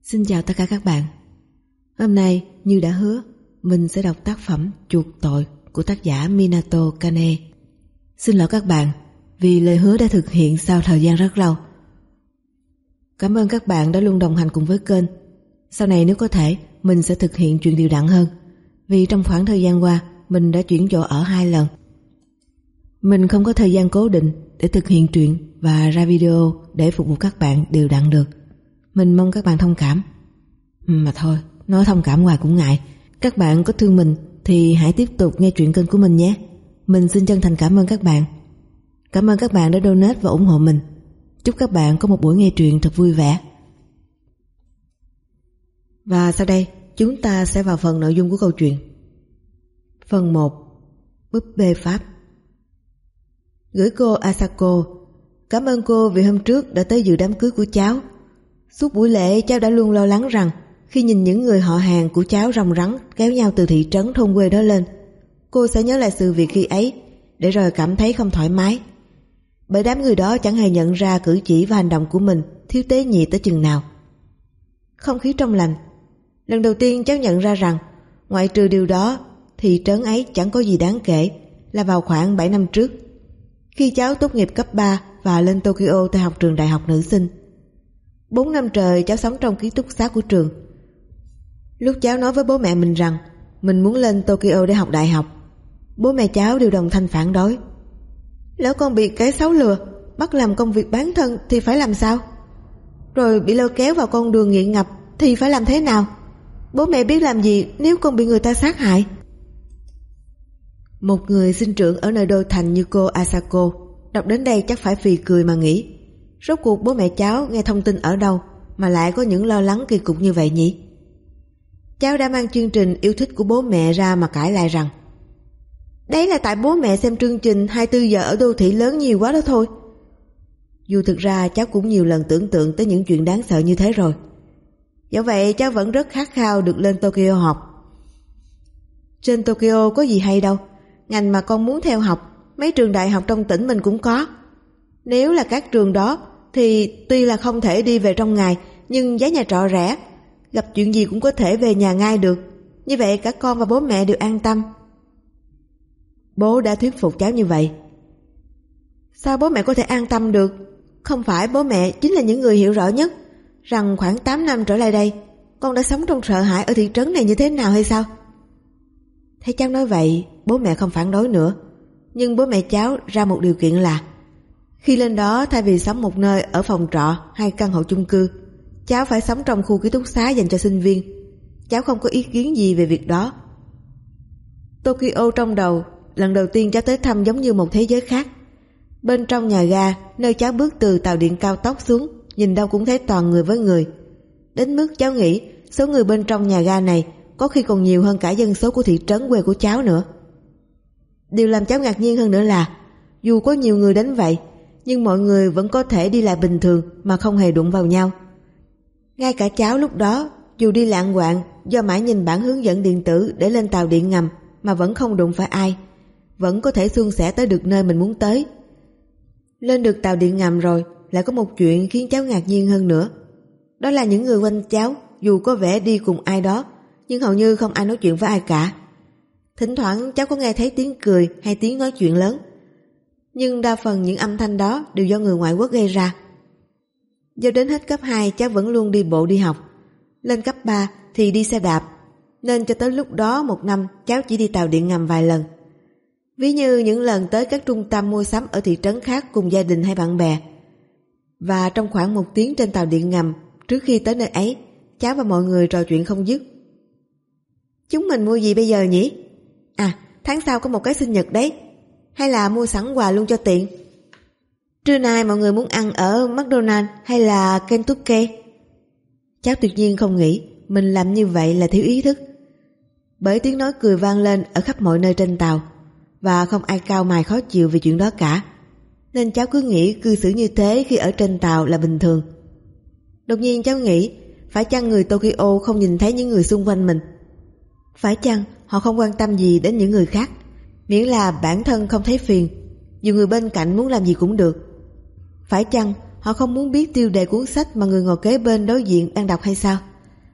Xin chào tất cả các bạn. Hôm nay như đã hứa, mình sẽ đọc tác phẩm Chuộc Tội của tác giả Minato Kane. Xin lỗi các bạn vì lời hứa đã thực hiện sau thời gian rất lâu. Cảm ơn các bạn đã luôn đồng hành cùng với kênh. Sau này nếu có thể, mình sẽ thực hiện chuyện đều đặn hơn, vì trong khoảng thời gian qua mình đã chuyển chỗ ở 2 lần. Mình không có thời gian cố định để thực hiện truyện và ra video để phục vụ các bạn đều đặn được. Mình mong các bạn thông cảm. Mà thôi, nói thông cảm hoài cũng ngại. Các bạn có thương mình thì hãy tiếp tục nghe truyện kênh của mình nhé. Mình xin chân thành cảm ơn các bạn. Cảm ơn các bạn đã donate và ủng hộ mình. Chúc các bạn có một buổi nghe truyện thật vui vẻ. Và sau đây chúng ta sẽ vào phần nội dung của câu chuyện. Phần 1. Búp bê Pháp. Gửi cô Asako. Cảm ơn cô vì hôm trước đã tới dự đám cưới của cháu. Suốt buổi lễ cháu đã luôn lo lắng rằng khi nhìn những người họ hàng của cháu ròng rắn kéo nhau từ thị trấn thôn quê đó lên, cô sẽ nhớ lại sự việc khi ấy, để rồi cảm thấy không thoải mái. Bởi đám người đó chẳng hề nhận ra cử chỉ và hành động của mình thiếu tế nhị tới chừng nào. Không khí trong lành. Lần đầu tiên cháu nhận ra rằng ngoại trừ điều đó, thị trấn ấy chẳng có gì đáng kể, là vào khoảng 7 năm trước, khi cháu tốt nghiệp cấp 3 và lên Tokyo theo học trường đại học nữ sinh. 4 năm trời cháu sống trong ký túc xá của trường. Lúc cháu nói với bố mẹ mình rằng mình muốn lên Tokyo để học đại học, bố mẹ cháu đều đồng thanh phản đối. Lỡ con bị kẻ xấu lừa, bắt làm công việc bán thân thì phải làm sao? Rồi bị lôi kéo vào con đường nghiện ngập thì phải làm thế nào? Bố mẹ biết làm gì nếu con bị người ta sát hại? Một người sinh trưởng ở nơi đô thành như cô Asako đọc đến đây chắc phải phì cười mà nghĩ, rốt cuộc bố mẹ cháu nghe thông tin ở đâu mà lại có những lo lắng kỳ cục như vậy nhỉ? Cháu đã mang chương trình yêu thích của bố mẹ ra mà cãi lại rằng đấy là tại bố mẹ xem chương trình 24 giờ ở đô thị lớn nhiều quá đó thôi. Dù thực ra cháu cũng nhiều lần tưởng tượng tới những chuyện đáng sợ như thế rồi. Dẫu vậy cháu vẫn rất khát khao được lên Tokyo học. Trên Tokyo có gì hay đâu, ngành mà con muốn theo học mấy trường đại học trong tỉnh mình cũng có. Nếu là các trường đó thì tuy là không thể đi về trong ngày, nhưng giá nhà trọ rẻ, gặp chuyện gì cũng có thể về nhà ngay được. Như vậy cả con và bố mẹ đều an tâm. Bố đã thuyết phục cháu như vậy. Sao bố mẹ có thể an tâm được? Không phải bố mẹ chính là những người hiểu rõ nhất rằng khoảng 8 năm trở lại đây con đã sống trong sợ hãi ở thị trấn này như thế nào hay sao? Thấy cháu nói vậy, bố mẹ không phản đối nữa. Nhưng bố mẹ cháu ra một điều kiện là khi lên đó, thay vì sống một nơi ở phòng trọ hay căn hộ chung cư, cháu phải sống trong khu ký túc xá dành cho sinh viên. Cháu không có ý kiến gì về việc đó. Tokyo trong đầu, lần đầu tiên cháu tới thăm giống như một thế giới khác. Bên trong nhà ga, nơi cháu bước từ tàu điện cao tốc xuống, nhìn đâu cũng thấy toàn người với người. Đến mức cháu nghĩ số người bên trong nhà ga này có khi còn nhiều hơn cả dân số của thị trấn quê của cháu nữa. Điều làm cháu ngạc nhiên hơn nữa là dù có nhiều người đến vậy, nhưng mọi người vẫn có thể đi lại bình thường mà không hề đụng vào nhau. Ngay cả cháu lúc đó, dù đi lạng quạng do mãi nhìn bản hướng dẫn điện tử để lên tàu điện ngầm mà vẫn không đụng phải ai, vẫn có thể suôn sẻ tới được nơi mình muốn tới. Lên được tàu điện ngầm rồi, lại có một chuyện khiến cháu ngạc nhiên hơn nữa. Đó là những người quanh cháu dù có vẻ đi cùng ai đó, nhưng hầu như không ai nói chuyện với ai cả. Thỉnh thoảng cháu có nghe thấy tiếng cười hay tiếng nói chuyện lớn, nhưng đa phần những âm thanh đó đều do người ngoại quốc gây ra. Do đến hết cấp 2 cháu vẫn luôn đi bộ đi học, lên cấp 3 thì đi xe đạp, nên cho tới lúc đó 1 năm cháu chỉ đi tàu điện ngầm vài lần. Ví như những lần tới các trung tâm mua sắm ở thị trấn khác cùng gia đình hay bạn bè. Và trong khoảng 1 tiếng trên tàu điện ngầm trước khi tới nơi ấy, cháu và mọi người trò chuyện không dứt. Chúng mình mua gì bây giờ nhỉ? À, tháng sau có một cái sinh nhật đấy. Hay là mua sẵn quà luôn cho tiện. Trưa nay mọi người muốn ăn ở McDonald's hay là Kentucky? Cháu tuyệt nhiên không nghĩ mình làm như vậy là thiếu ý thức. Bởi tiếng nói cười vang lên ở khắp mọi nơi trên tàu, và không ai cau mày khó chịu về chuyện đó cả, nên cháu cứ nghĩ cư xử như thế khi ở trên tàu là bình thường. Đột nhiên cháu nghĩ, phải chăng người Tokyo không nhìn thấy những người xung quanh mình? Phải chăng họ không quan tâm gì đến những người khác, miễn là bản thân không thấy phiền, dù người bên cạnh muốn làm gì cũng được? Phải chăng họ không muốn biết tiêu đề cuốn sách mà người ngồi kế bên đối diện đang đọc hay sao?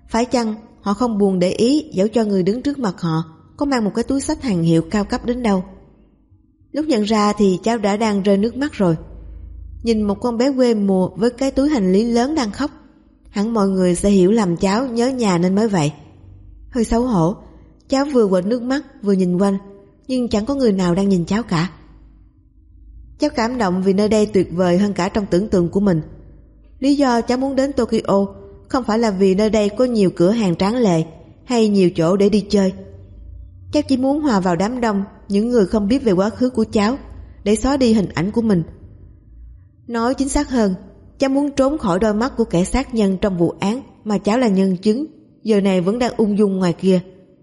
Phải chăng họ không buồn để ý dẫu cho người đứng trước mặt họ có mang một cái túi xách hàng hiệu cao cấp đến đâu? Lúc nhận ra thì cháu đã đang rơi nước mắt rồi. Nhìn một con bé quê mùa với cái túi hành lý lớn đang khóc, hẳn mọi người sẽ hiểu lầm cháu nhớ nhà nên mới vậy. Hơi xấu hổ, cháu vừa quệt nước mắt vừa nhìn quanh, nhưng chẳng có người nào đang nhìn cháu cả. Cháu cảm động vì nơi đây tuyệt vời hơn cả trong tưởng tượng của mình. Lý do cháu muốn đến Tokyo không phải là vì nơi đây có nhiều cửa hàng tráng lệ hay nhiều chỗ để đi chơi. Cháu chỉ muốn hòa vào đám đông những người không biết về quá khứ của cháu để xóa đi hình ảnh của mình. Nói chính xác hơn, cháu muốn trốn khỏi đôi mắt của kẻ sát nhân trong vụ án mà cháu là nhân chứng, giờ này vẫn đang ung dung ngoài kia.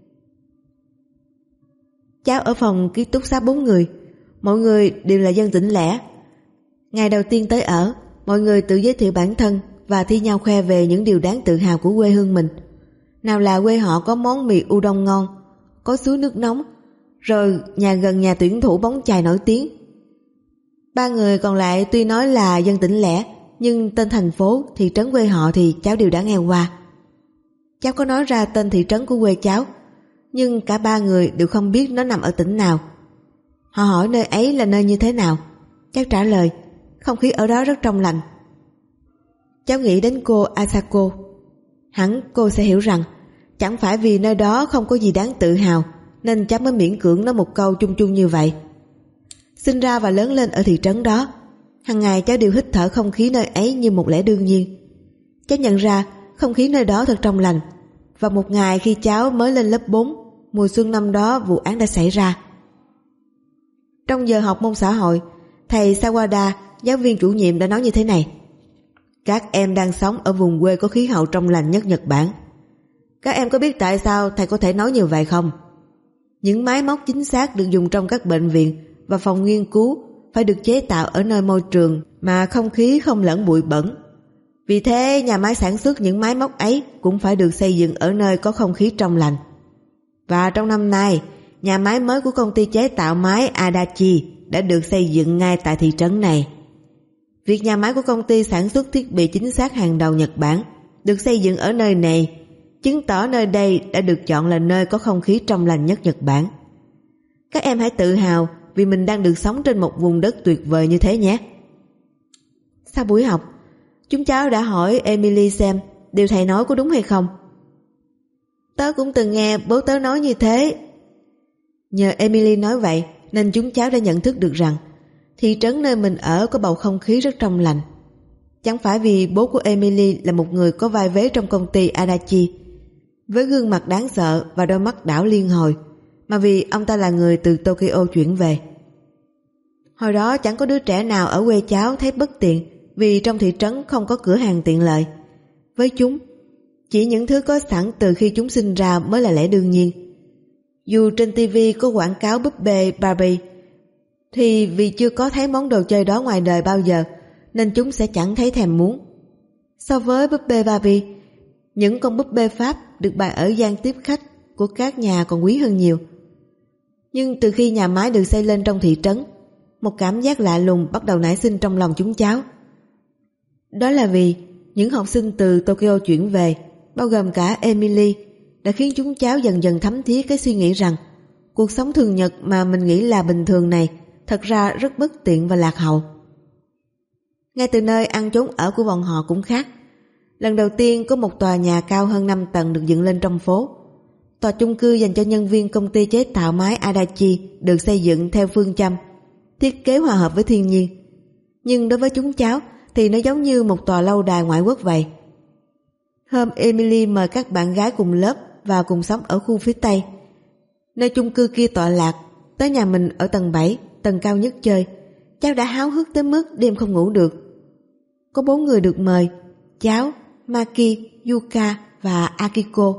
Cháu ở phòng ký túc xá 4 người, mọi người đều là dân tỉnh lẻ. Ngày đầu tiên tới ở, mọi người tự giới thiệu bản thân và thi nhau khoe về những điều đáng tự hào của quê hương mình. Nào là quê họ có món mì udon ngon, có suối nước nóng, rồi nhà gần nhà tuyển thủ bóng chày nổi tiếng. 3 người còn lại tuy nói là dân tỉnh lẻ, nhưng tên thành phố, thị trấn quê họ thì cháu đều đã nghe qua. Cháu có nói ra tên thị trấn của quê cháu, nhưng cả 3 người đều không biết nó nằm ở tỉnh nào. Họ hỏi nơi ấy là nơi như thế nào. Cháu trả lời, không khí ở đó rất trong lành. Cháu nghĩ đến cô Asako. Hẳn cô sẽ hiểu rằng chẳng phải vì nơi đó không có gì đáng tự hào nên cháu mới miễn cưỡng nói một câu chung chung như vậy. Sinh ra và lớn lên ở thị trấn đó, hàng ngày cháu đều hít thở không khí nơi ấy như một lẽ đương nhiên. Cháu nhận ra không khí nơi đó thật trong lành. Và một ngày khi cháu mới lên lớp 4, mùa xuân năm đó vụ án đã xảy ra. Trong giờ học môn xã hội, thầy Sawada, giáo viên chủ nhiệm đã nói như thế này: các em đang sống ở vùng quê có khí hậu trong lành nhất Nhật Bản. Các em có biết tại sao thầy có thể nói như vậy không? Những máy móc chính xác được dùng trong các bệnh viện và phòng nghiên cứu phải được chế tạo ở nơi môi trường mà không khí không lẫn bụi bẩn. Vì thế nhà máy sản xuất những máy móc ấy cũng phải được xây dựng ở nơi có không khí trong lành. Và trong năm nay, nhà máy mới của công ty chế tạo máy Adachi đã được xây dựng ngay tại thị trấn này. Việc nhà máy của công ty sản xuất thiết bị chính xác hàng đầu Nhật Bản được xây dựng ở nơi này chứng tỏ nơi đây đã được chọn là nơi có không khí trong lành nhất Nhật Bản. Các em hãy tự hào vì mình đang được sống trên một vùng đất tuyệt vời như thế nhé. Sau buổi học, chúng cháu đã hỏi Emily xem điều thầy nói có đúng hay không. Tớ cũng từng nghe bố tớ nói như thế. Nhờ Emily nói vậy nên chúng cháu đã nhận thức được rằng thị trấn nơi mình ở có bầu không khí rất trong lành. Chẳng phải vì bố của Emily là một người có vai vế trong công ty Adachi với gương mặt đáng sợ và đôi mắt đảo liên hồi, mà vì ông ta là người từ Tokyo chuyển về. Hồi đó chẳng có đứa trẻ nào ở quê cháu thấy bất tiện vì trong thị trấn không có cửa hàng tiện lợi. Với chúng, chỉ những thứ có sẵn từ khi chúng sinh ra mới là lẽ đương nhiên. Dù trên TV có quảng cáo búp bê Barbie, thì vì chưa có thấy món đồ chơi đó ngoài đời bao giờ nên chúng sẽ chẳng thấy thèm muốn. So với búp bê Barbie, những con búp bê Pháp được bày ở gian tiếp khách của các nhà còn quý hơn nhiều. Nhưng từ khi nhà máy được xây lên trong thị trấn, một cảm giác lạ lùng bắt đầu nảy sinh trong lòng chúng cháu. Đó là vì những học sinh từ Tokyo chuyển về, bao gồm cả Emily, đã khiến chúng cháu dần dần thấm thía cái suy nghĩ rằng cuộc sống thường nhật mà mình nghĩ là bình thường này thật ra rất bất tiện và lạc hậu. Ngay từ nơi ăn chốn ở của bọn họ cũng khác. Lần đầu tiên có một tòa nhà cao hơn 5 tầng được dựng lên trong phố. Tòa chung cư dành cho nhân viên công ty chế tạo máy Adachi được xây dựng theo phương châm thiết kế hòa hợp với thiên nhiên. Nhưng đối với chúng cháu thì nó giống như một tòa lâu đài ngoại quốc vậy. Hôm Emily mời các bạn gái cùng lớp vào cùng sống ở khu phía Tây, nơi chung cư kia tọa lạc, tới nhà mình ở tầng 7, tầng cao nhất chơi. Cháu đã háo hức tới mức đêm không ngủ được. Có 4 người được mời: cháu, Maki, Yuka và Akiko.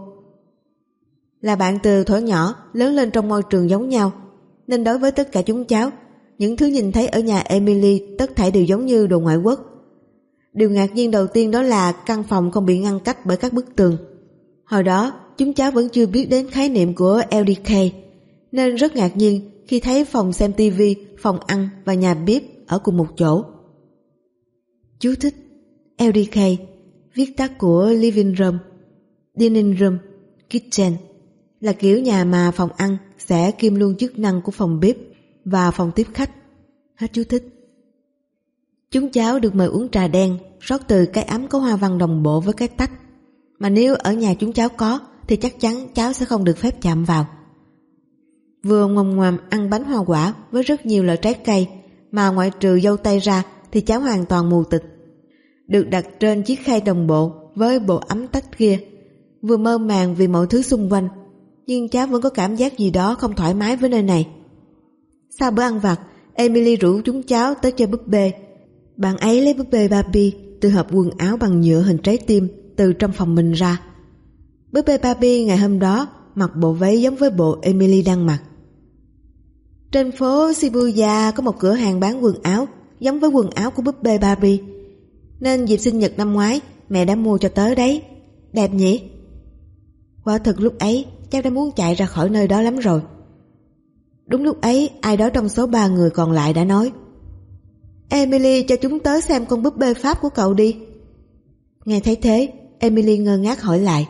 Là bạn từ thuở nhỏ lớn lên trong môi trường giống nhau, nên đối với tất cả chúng cháu, những thứ nhìn thấy ở nhà Emily tất thảy đều giống như đồ ngoại quốc. Điều ngạc nhiên đầu tiên đó là căn phòng không bị ngăn cách bởi các bức tường. Hồi đó chúng cháu vẫn chưa biết đến khái niệm của LDK, nên rất ngạc nhiên khi thấy phòng xem TV, phòng ăn và nhà bếp ở cùng một chỗ. Chú thích: LDK, viết tắt của Living Room, dining room, kitchen là kiểu nhà mà phòng ăn sẽ kiêm luôn chức năng của phòng bếp và phòng tiếp khách. Hết chú thích. Chúng cháu được mời uống trà đen rót từ cái ấm có hoa văn đồng bộ với cái tách, mà nếu ở nhà chúng cháu có thì chắc chắn cháu sẽ không được phép chạm vào. Vừa ngoằm ngoàm ăn bánh hoa quả với rất nhiều loại trái cây mà ngoại trừ dâu tây ra thì cháu hoàn toàn mù tịch. Được đặt trên chiếc khay đồng bộ với bộ ấm tách kia, vừa mơ màng vì mọi thứ xung quanh, nhưng cháu vẫn có cảm giác gì đó không thoải mái với nơi này. Sau bữa ăn vặt, Emily rủ chúng cháu tới chơi búp bê. Bạn ấy lấy búp bê Barbie từ hộp quần áo bằng nhựa hình trái tim từ trong phòng mình ra. Búp bê Barbie ngày hôm đó mặc bộ váy giống với bộ Emily đang mặc. Trên phố Shibuya có một cửa hàng bán quần áo giống với quần áo của búp bê Barbie, nên dịp sinh nhật năm ngoái mẹ đã mua cho tớ đấy. Đẹp nhỉ? Quả thực lúc ấy cháu đã muốn chạy ra khỏi nơi đó lắm rồi. Đúng lúc ấy, ai đó trong số 3 người còn lại đã nói: Emily, cho chúng tớ xem con búp bê Pháp của cậu đi. Nghe thấy thế, Emily ngơ ngác hỏi lại: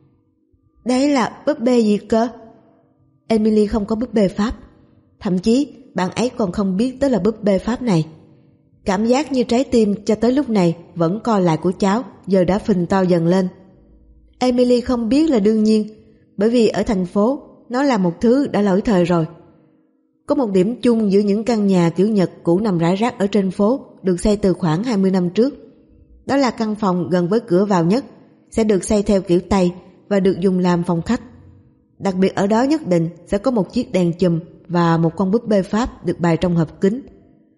Đấy là búp bê gì cơ? Emily không có búp bê Pháp. Thậm chí bạn ấy còn không biết tới là búp bê Pháp này. Cảm giác như trái tim cho tới lúc này vẫn co lại của cháu giờ đã phình to dần lên. Emily không biết là đương nhiên, bởi vì ở thành phố nó là một thứ đã lỗi thời rồi. Có một điểm chung giữa những căn nhà kiểu Nhật cũ nằm rải rác ở trên phố được xây từ khoảng 20 năm trước. Đó là căn phòng gần với cửa vào nhất sẽ được xây theo kiểu Tây và được dùng làm phòng khách. Đặc biệt ở đó nhất định sẽ có một chiếc đèn chùm và một con búp bê Pháp được bày trong hộp kính.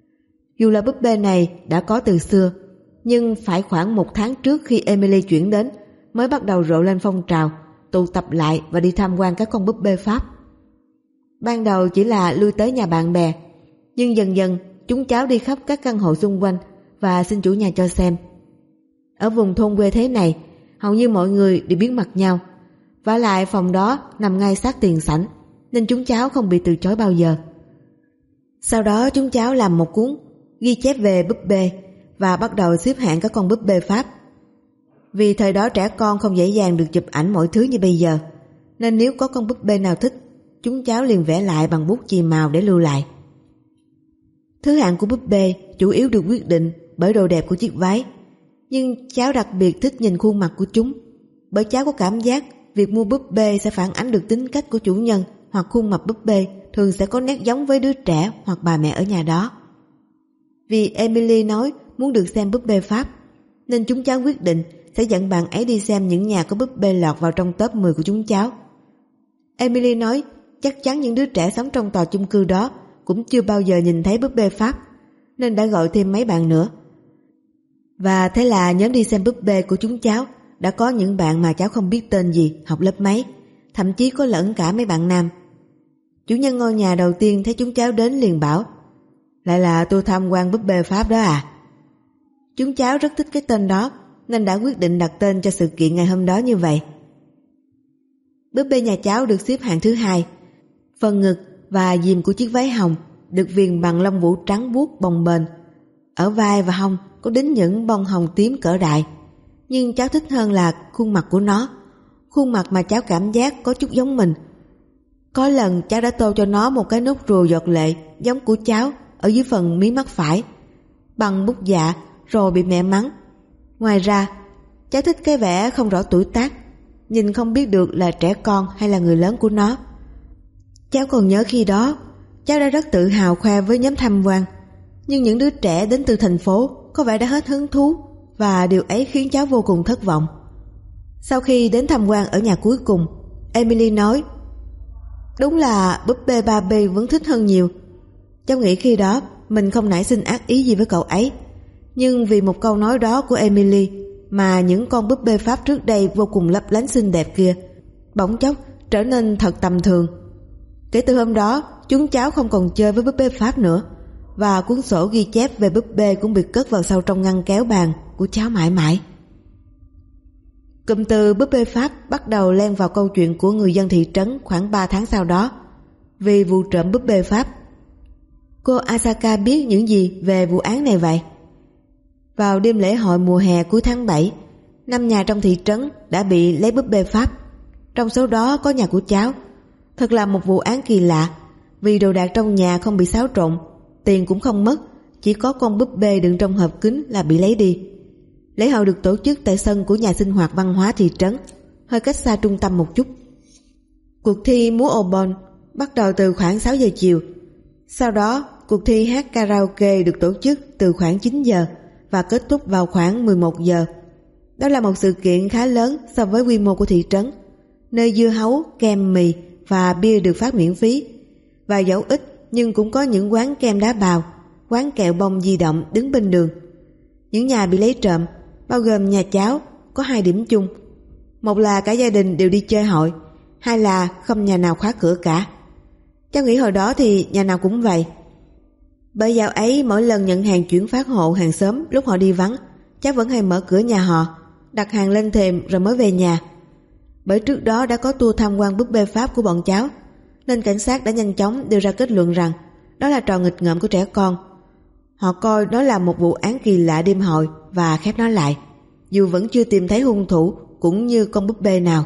Dù là búp bê này đã có từ xưa, nhưng phải khoảng 1 tháng trước khi Emily chuyển đến mới bắt đầu rộ lên phong trào tụ tập lại và đi tham quan các con búp bê Pháp. Ban đầu chỉ là lui tới nhà bạn bè, nhưng dần dần chúng cháu đi khắp các căn hộ xung quanh và xin chủ nhà cho xem. Ở vùng thôn quê thế này, hầu như mọi người đều biết mặt nhau. Vả lại phòng đó nằm ngay sát tiền sảnh, nên chúng cháu không bị từ chối bao giờ. Sau đó chúng cháu làm một cuốn ghi chép về búp bê và bắt đầu xếp hạng các con búp bê Pháp. Vì thời đó trẻ con không dễ dàng được chụp ảnh mọi thứ như bây giờ, nên nếu có con búp bê nào thích, chúng cháu liền vẽ lại bằng bút chì màu để lưu lại. Thứ hạng của búp bê chủ yếu được quyết định bởi độ đẹp của chiếc váy, nhưng cháu đặc biệt thích nhìn khuôn mặt của chúng, bởi cháu có cảm giác việc mua búp bê sẽ phản ánh được tính cách của chủ nhân, hoặc khuôn mặt búp bê thường sẽ có nét giống với đứa trẻ hoặc bà mẹ ở nhà đó. Vì Emily nói muốn được xem búp bê Pháp, nên chúng cháu quyết định sẽ dẫn bạn ấy đi xem những nhà có búp bê lọt vào trong top 10 của chúng cháu. Emily nói chắc chắn những đứa trẻ sống trong tòa chung cư đó cũng chưa bao giờ nhìn thấy búp bê Pháp, nên đã gọi thêm mấy bạn nữa. Và thế là nhóm đi xem búp bê của chúng cháu đã có những bạn mà cháu không biết tên gì, học lớp mấy, thậm chí có lẫn cả mấy bạn nam. Chủ nhân ngôi nhà đầu tiên thấy chúng cháu đến liền bảo: Lại là tôi tham quan búp bê Pháp đó à? Chúng cháu rất thích cái tên đó, nên đã quyết định đặt tên cho sự kiện ngày hôm đó như vậy. Búp bê nhà cháu được xếp hạng thứ 2. Phần ngực và diềm của chiếc váy hồng được viền bằng lông vũ trắng buốt bồng bềnh. Ở vai và hông có đính những bông hồng tím cỡ đại. Nhưng cháu thích hơn là khuôn mặt của nó, khuôn mặt mà cháu cảm giác có chút giống mình. Có lần cháu đã tô cho nó một cái nốt ruồi giọt lệ giống của cháu ở dưới phần mí mắt phải bằng bút dạ, rồi bị mẹ mắng. Ngoài ra, cháu thích cái vẻ không rõ tuổi tác, nhìn không biết được là trẻ con hay là người lớn của nó. Cháu còn nhớ khi đó cháu đã rất tự hào khoe với nhóm tham quan, nhưng những đứa trẻ đến từ thành phố có vẻ đã hết hứng thú, và điều ấy khiến cháu vô cùng thất vọng. Sau khi đến tham quan ở nhà cuối cùng, Emily nói: Đúng là búp bê Barbie vẫn thích hơn nhiều. Cháu nghĩ khi đó mình không nảy sinh ác ý gì với cậu ấy, nhưng vì một câu nói đó của Emily mà những con búp bê Pháp trước đây vô cùng lấp lánh xinh đẹp kia bỗng chốc trở nên thật tầm thường. Kể từ hôm đó, chúng cháu không còn chơi với búp bê Pháp nữa, và cuốn sổ ghi chép về búp bê cũng bị cất vào sâu trong ngăn kéo bàn của cháu mãi mãi. Cụm từ búp bê Pháp bắt đầu len vào câu chuyện của người dân thị trấn khoảng 3 tháng sau đó, vì vụ trộm búp bê Pháp. Cô Asaka biết những gì về vụ án này vậy? Vào đêm lễ hội mùa hè cuối tháng 7, 5 nhà trong thị trấn đã bị lấy búp bê Pháp, trong số đó có nhà của cháu. Thật là một vụ án kỳ lạ, vì đồ đạc trong nhà không bị xáo trộn, tiền cũng không mất, chỉ có con búp bê đựng trong hộp kính là bị lấy đi. Lễ hội được tổ chức tại sân của nhà sinh hoạt văn hóa thị trấn, hơi cách xa trung tâm một chút. Cuộc thi múa Obon bắt đầu từ khoảng 6 giờ chiều. Sau đó, cuộc thi hát karaoke được tổ chức từ khoảng 9 giờ và kết thúc vào khoảng 11 giờ. Đó là một sự kiện khá lớn so với quy mô của thị trấn, nơi dưa hấu, kem, mì và bia được phát miễn phí. Và dẫu ít nhưng cũng có những quán kem đá bào, quán kẹo bông di động đứng bên đường. Những nhà bị lấy trộm, bao gồm nhà cháu, có 2 điểm chung. Một là cả gia đình đều đi chơi hội, hai là không nhà nào khóa cửa cả. Cháu nghĩ hồi đó thì nhà nào cũng vậy. Bởi dạo ấy mỗi lần nhận hàng chuyển phát hộ hàng xóm lúc họ đi vắng, cháu vẫn hay mở cửa nhà họ, đặt hàng lên thềm rồi mới về nhà. Bởi trước đó đã có tour tham quan búp bê Pháp của bọn cháu, nên cảnh sát đã nhanh chóng đưa ra kết luận rằng đó là trò nghịch ngợm của trẻ con. Họ coi đó là một vụ án kỳ lạ đêm hội và khép nó lại, dù vẫn chưa tìm thấy hung thủ cũng như con búp bê nào.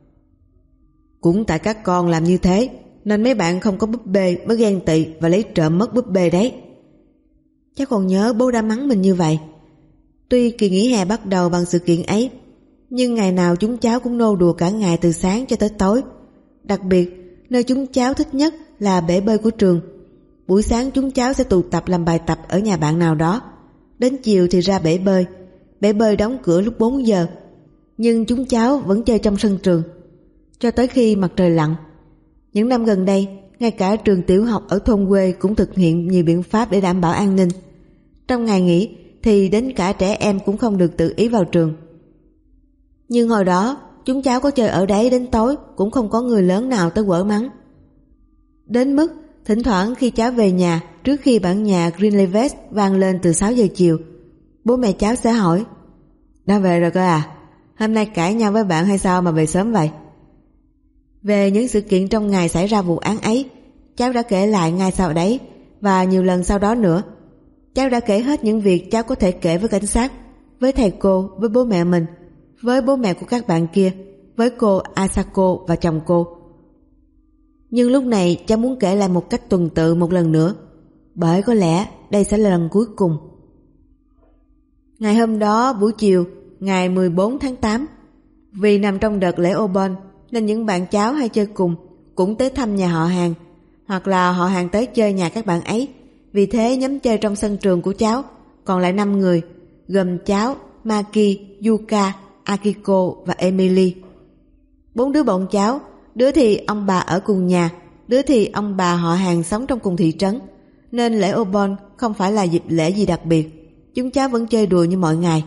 Cũng tại các con làm như thế nên mấy bạn không có búp bê mới ghen tị và lấy trộm mất búp bê đấy. Cháu còn nhớ bố đã mắng mình như vậy. Tuy kỳ nghỉ hè bắt đầu bằng sự kiện ấy, nhưng ngày nào chúng cháu cũng nô đùa cả ngày từ sáng cho tới tối. Đặc biệt, nơi chúng cháu thích nhất là bể bơi của trường. Buổi sáng chúng cháu sẽ tụ tập làm bài tập ở nhà bạn nào đó. Đến chiều thì ra bể bơi. Bể bơi đóng cửa lúc 4 giờ, nhưng chúng cháu vẫn chơi trong sân trường cho tới khi mặt trời lặn. Những năm gần đây, ngay cả trường tiểu học ở thôn quê cũng thực hiện nhiều biện pháp để đảm bảo an ninh. Trong ngày nghỉ thì đến cả trẻ em cũng không được tự ý vào trường. Nhưng hồi đó, chúng cháu có chơi ở đấy đến tối cũng không có người lớn nào tới quở mắng. Đến mức thỉnh thoảng khi cháu về nhà, trước khi bản nhạc Greenleaf vang lên từ 6 giờ chiều, bố mẹ cháu sẽ hỏi: "Đã về rồi cơ à? Hôm nay cãi nhau với bạn hay sao mà về sớm vậy?" Về những sự kiện trong ngày xảy ra vụ án ấy, cháu đã kể lại ngay sau đấy và nhiều lần sau đó nữa. Cháu đã kể hết những việc cháu có thể kể với cảnh sát, với thầy cô, với bố mẹ mình, với bố mẹ của các bạn kia, với cô Asako và chồng cô. Nhưng lúc này cháu muốn kể lại một cách tuần tự một lần nữa, bởi có lẽ đây sẽ là lần cuối cùng. Ngày hôm đó buổi chiều, ngày 14 tháng 8, vì nằm trong đợt lễ Obon nên những bạn cháu hay chơi cùng cũng tới thăm nhà họ hàng, hoặc là họ hàng tới chơi nhà các bạn ấy. Vì thế nhóm chơi trong sân trường của cháu còn lại 5 người, gồm cháu, Maki, Yuka, Akiko và Emily. 4 đứa bọn cháu, đứa thì ông bà ở cùng nhà, đứa thì ông bà họ hàng sống trong cùng thị trấn, nên lễ Obon không phải là dịp lễ gì đặc biệt. Chúng cháu vẫn chơi đùa như mọi ngày.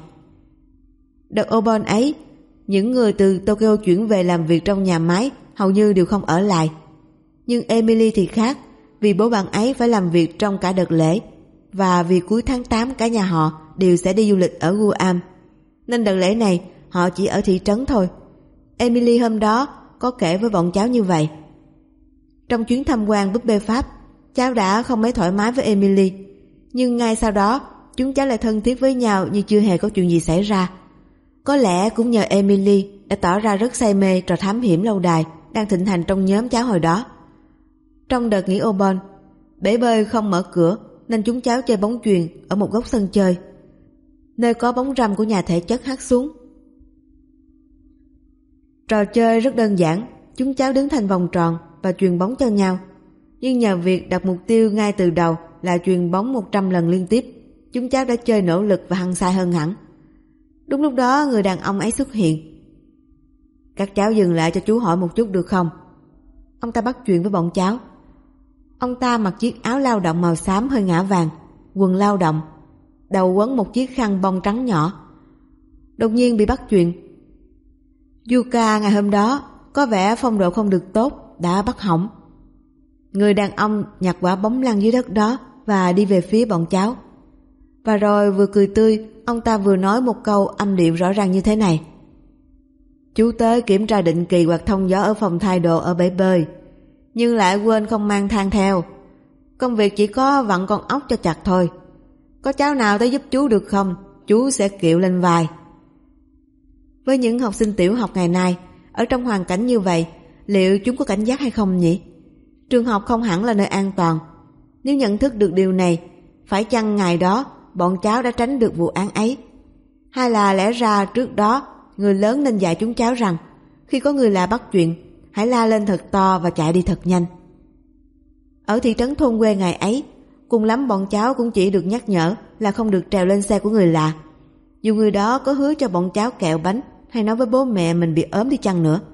Đợt Obon ấy, những người từ Tokyo chuyển về làm việc trong nhà máy hầu như đều không ở lại. Nhưng Emily thì khác, vì bố bạn ấy phải làm việc trong cả đợt lễ, và vì cuối tháng 8 cả nhà họ đều sẽ đi du lịch ở Guam, nên đợt lễ này họ chỉ ở thị trấn thôi. Emily hôm đó có kể với bọn cháu như vậy. Trong chuyến tham quan búp bê Pháp, cháu đã không mấy thoải mái với Emily, nhưng ngay sau đó chúng cháu lại thân thiết với nhau như chưa hề có chuyện gì xảy ra. Có lẽ cũng nhờ Emily đã tỏ ra rất say mê trò thám hiểm lâu đài đang thịnh hành trong nhóm cháu hồi đó. Trong đợt nghỉ Obon, bể bơi không mở cửa nên chúng cháu chơi bóng chuyền ở một góc sân chơi, nơi có bóng râm của nhà thể chất hắt xuống. Trò chơi rất đơn giản, chúng cháu đứng thành vòng tròn và chuyền bóng cho nhau. Nhưng nhờ việc đặt mục tiêu ngay từ đầu là chuyền bóng 100 lần liên tiếp, chúng cháu đã chơi nỗ lực và hăng say hơn hẳn. Đúng lúc đó người đàn ông ấy xuất hiện. "Các cháu dừng lại cho chú hỏi một chút được không?" Ông ta bắt chuyện với bọn cháu. Ông ta mặc chiếc áo lao động màu xám hơi ngã vàng, quần lao động, đầu quấn một chiếc khăn bông trắng nhỏ. Đột nhiên bị bắt chuyện. Yuka ngày hôm đó có vẻ phong độ không được tốt, đã bắt hỏng. Người đàn ông nhặt quả bóng lăn dưới đất đó và đi về phía bọn cháu. Và rồi vừa cười tươi, ông ta vừa nói một câu âm điệu rõ ràng như thế này: "Chú tới kiểm tra định kỳ quạt thông gió ở phòng thay đồ ở bể bơi, nhưng lại quên không mang thang theo. Công việc chỉ có vặn con ốc cho chặt thôi. Có cháu nào tới giúp chú được không? Chú sẽ kiệu lên vai." Với những học sinh tiểu học ngày nay, ở trong hoàn cảnh như vậy, liệu chúng có cảnh giác hay không nhỉ? Trường học không hẳn là nơi an toàn. Nếu nhận thức được điều này, phải chăng ngày đó bọn cháu đã tránh được vụ án ấy? Hay là lẽ ra trước đó người lớn nên dạy chúng cháu rằng khi có người lạ bắt chuyện, hãy la lên thật to và chạy đi thật nhanh. Ở thị trấn thôn quê ngày ấy, cùng lắm bọn cháu cũng chỉ được nhắc nhở là không được trèo lên xe của người lạ, dù người đó có hứa cho bọn cháu kẹo bánh hay nói với bố mẹ mình bị ốm đi chăng nữa.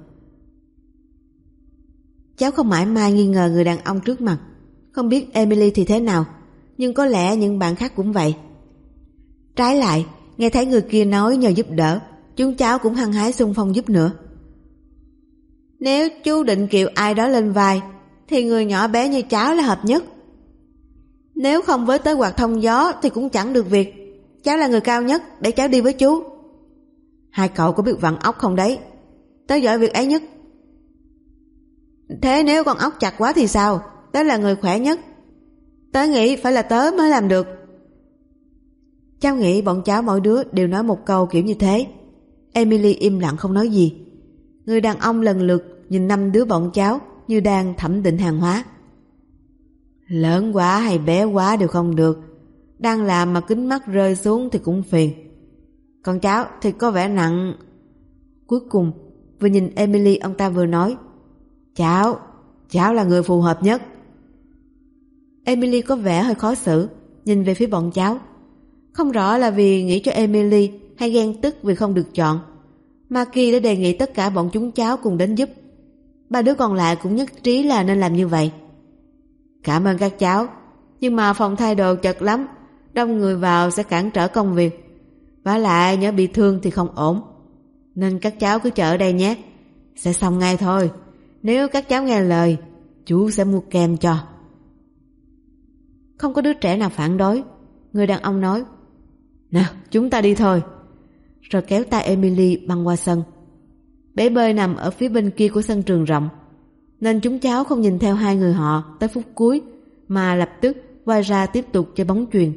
Cháu không mãi mai nghi ngờ người đàn ông trước mặt. Không biết Emily thì thế nào, nhưng có lẽ những bạn khác cũng vậy. Trái lại, nghe thấy người kia nói nhờ giúp đỡ, chúng cháu cũng hăng hái xung phong giúp nữa. Nếu chú định kiệu ai đó lên vai, thì người nhỏ bé như cháu là hợp nhất. Nếu không với tới quạt thông gió thì cũng chẳng được việc. Cháu là người cao nhất, để cháu đi với chú. Hai cậu có biết vặn ốc không đấy? Tớ giỏi việc ấy nhất. Thế nếu con ốc chặt quá thì sao? Tớ là người khỏe nhất. Tớ nghĩ phải là tớ mới làm được. Cháu nghĩ bọn cháu mỗi đứa đều nói một câu kiểu như thế. Emily im lặng không nói gì. Người đàn ông lần lượt nhìn 5 đứa bọn cháu như đang thẩm định hàng hóa. Lớn quá hay bé quá đều không được. Đang làm mà kính mắt rơi xuống thì cũng phiền. Còn cháu thì có vẻ nặng. Cuối cùng vừa nhìn Emily, ông ta vừa nói, Cháu là người phù hợp nhất. Emily có vẻ hơi khó xử, nhìn về phía bọn cháu. Không rõ là vì nghĩ cho Emily hay ghen tức vì không được chọn. Maki đã đề nghị tất cả bọn chúng cháu cùng đến giúp. 3 đứa còn lại cũng nhất trí là nên làm như vậy. Cảm ơn các cháu, nhưng mà phòng thay đồ chật lắm, đông người vào sẽ cản trở công việc. Vả lại nhớ bị thương thì không ổn, nên các cháu cứ chờ ở đây nhé. Sẽ xong ngay thôi. Nếu các cháu nghe lời, chú sẽ mua kem cho. Không có đứa trẻ nào phản đối. Người đàn ông nói, nào chúng ta đi thôi. Rồi kéo tay Emily băng qua sân. Bể bơi nằm ở phía bên kia của sân trường rộng, nên chúng cháu không nhìn theo hai người họ tới phút cuối, mà lập tức quay ra tiếp tục chơi bóng chuyền.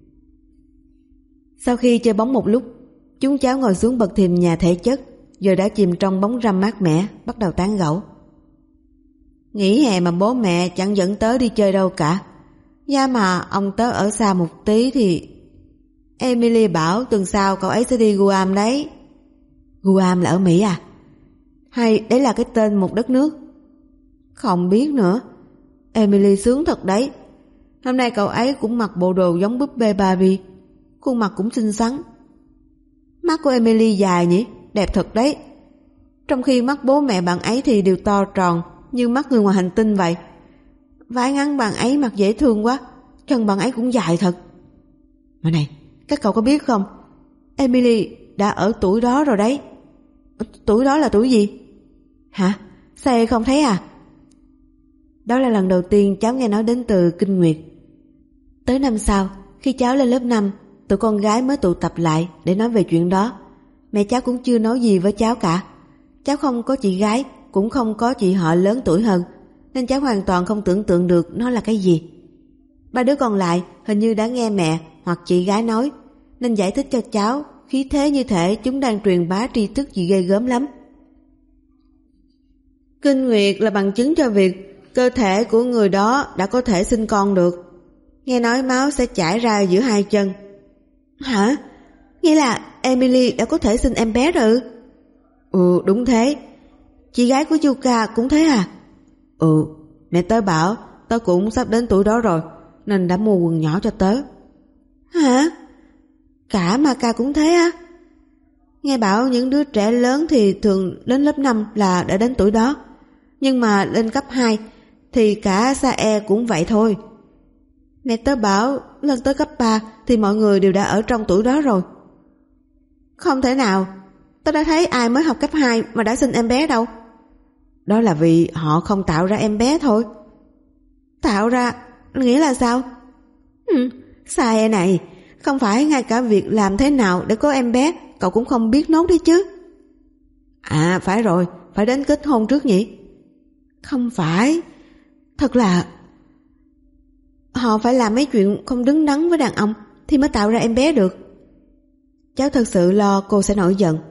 Sau khi chơi bóng một lúc, chúng cháu ngồi xuống bậc thềm nhà thể chất, giờ đã chìm trong bóng râm mát mẻ, bắt đầu tán gẫu. Nghỉ hè mà bố mẹ chẳng dẫn tớ đi chơi đâu cả. Giá mà ông tớ ở xa một tí thì... Emily bảo tuần sau cậu ấy sẽ đi Guam đấy. Guam là ở Mỹ à? Hay đấy là cái tên một đất nước? Không biết nữa. Emily sướng thật đấy. Hôm nay cậu ấy cũng mặc bộ đồ giống búp bê Barbie, khuôn mặt cũng xinh xắn. Mắt của Emily dài nhỉ, đẹp thật đấy. Trong khi mắt bố mẹ bạn ấy thì đều to tròn như mắt người ngoài hành tinh vậy. Váy ngắn bạn ấy mặc dễ thương quá, chân bạn ấy cũng dài thật. Mà này, các cậu có biết không, Emily đã ở tuổi đó rồi đấy. Tuổi đó là tuổi gì? Hả? Sao không thấy à? Đó là lần đầu tiên cháu nghe nói đến từ kinh nguyệt. Tới năm sau, khi cháu lên lớp 5, tụi con gái mới tụ tập lại để nói về chuyện đó. Mẹ cháu cũng chưa nói gì với cháu cả. Cháu không có chị gái, cũng không có chị họ lớn tuổi hơn, nên cháu hoàn toàn không tưởng tượng được nó là cái gì. 3 đứa còn lại hình như đã nghe mẹ hoặc chị gái nói, nên giải thích cho cháu, khí thế như thể chúng đang truyền bá tri thức gì ghê gớm lắm. Kinh nguyệt là bằng chứng cho việc cơ thể của người đó đã có thể sinh con được. Nghe nói máu sẽ chảy ra giữa hai chân. Hả? Nghĩa là Emily đã có thể sinh em bé rồi? Ừ, đúng thế. Chị gái của Yuka cũng thế à? Ừ, mẹ tớ bảo tớ cũng sắp đến tuổi đó rồi, nên đã mua quần nhỏ cho tớ. Hả? Cả Maka cũng thế á? Nghe bảo những đứa trẻ lớn thì thường đến lớp 5 là đã đến tuổi đó, nhưng mà lên cấp 2 thì cả Sae cũng vậy thôi. Mẹ tớ bảo lên tới cấp 3 thì mọi người đều đã ở trong tuổi đó rồi. Không thể nào, tớ đã thấy ai mới học cấp 2 mà đã sinh em bé đâu. Đó là vì họ không tạo ra em bé thôi. Tạo ra nghĩa là sao? Sae này, không phải ngay cả việc làm thế nào để có em bé cậu cũng không biết nốt đấy chứ? À phải rồi, phải đến kết hôn trước nhỉ? Không phải, thật là họ phải làm mấy chuyện không đứng đắn với đàn ông thì mới tạo ra em bé được. Cháu thật sự lo cô sẽ nổi giận.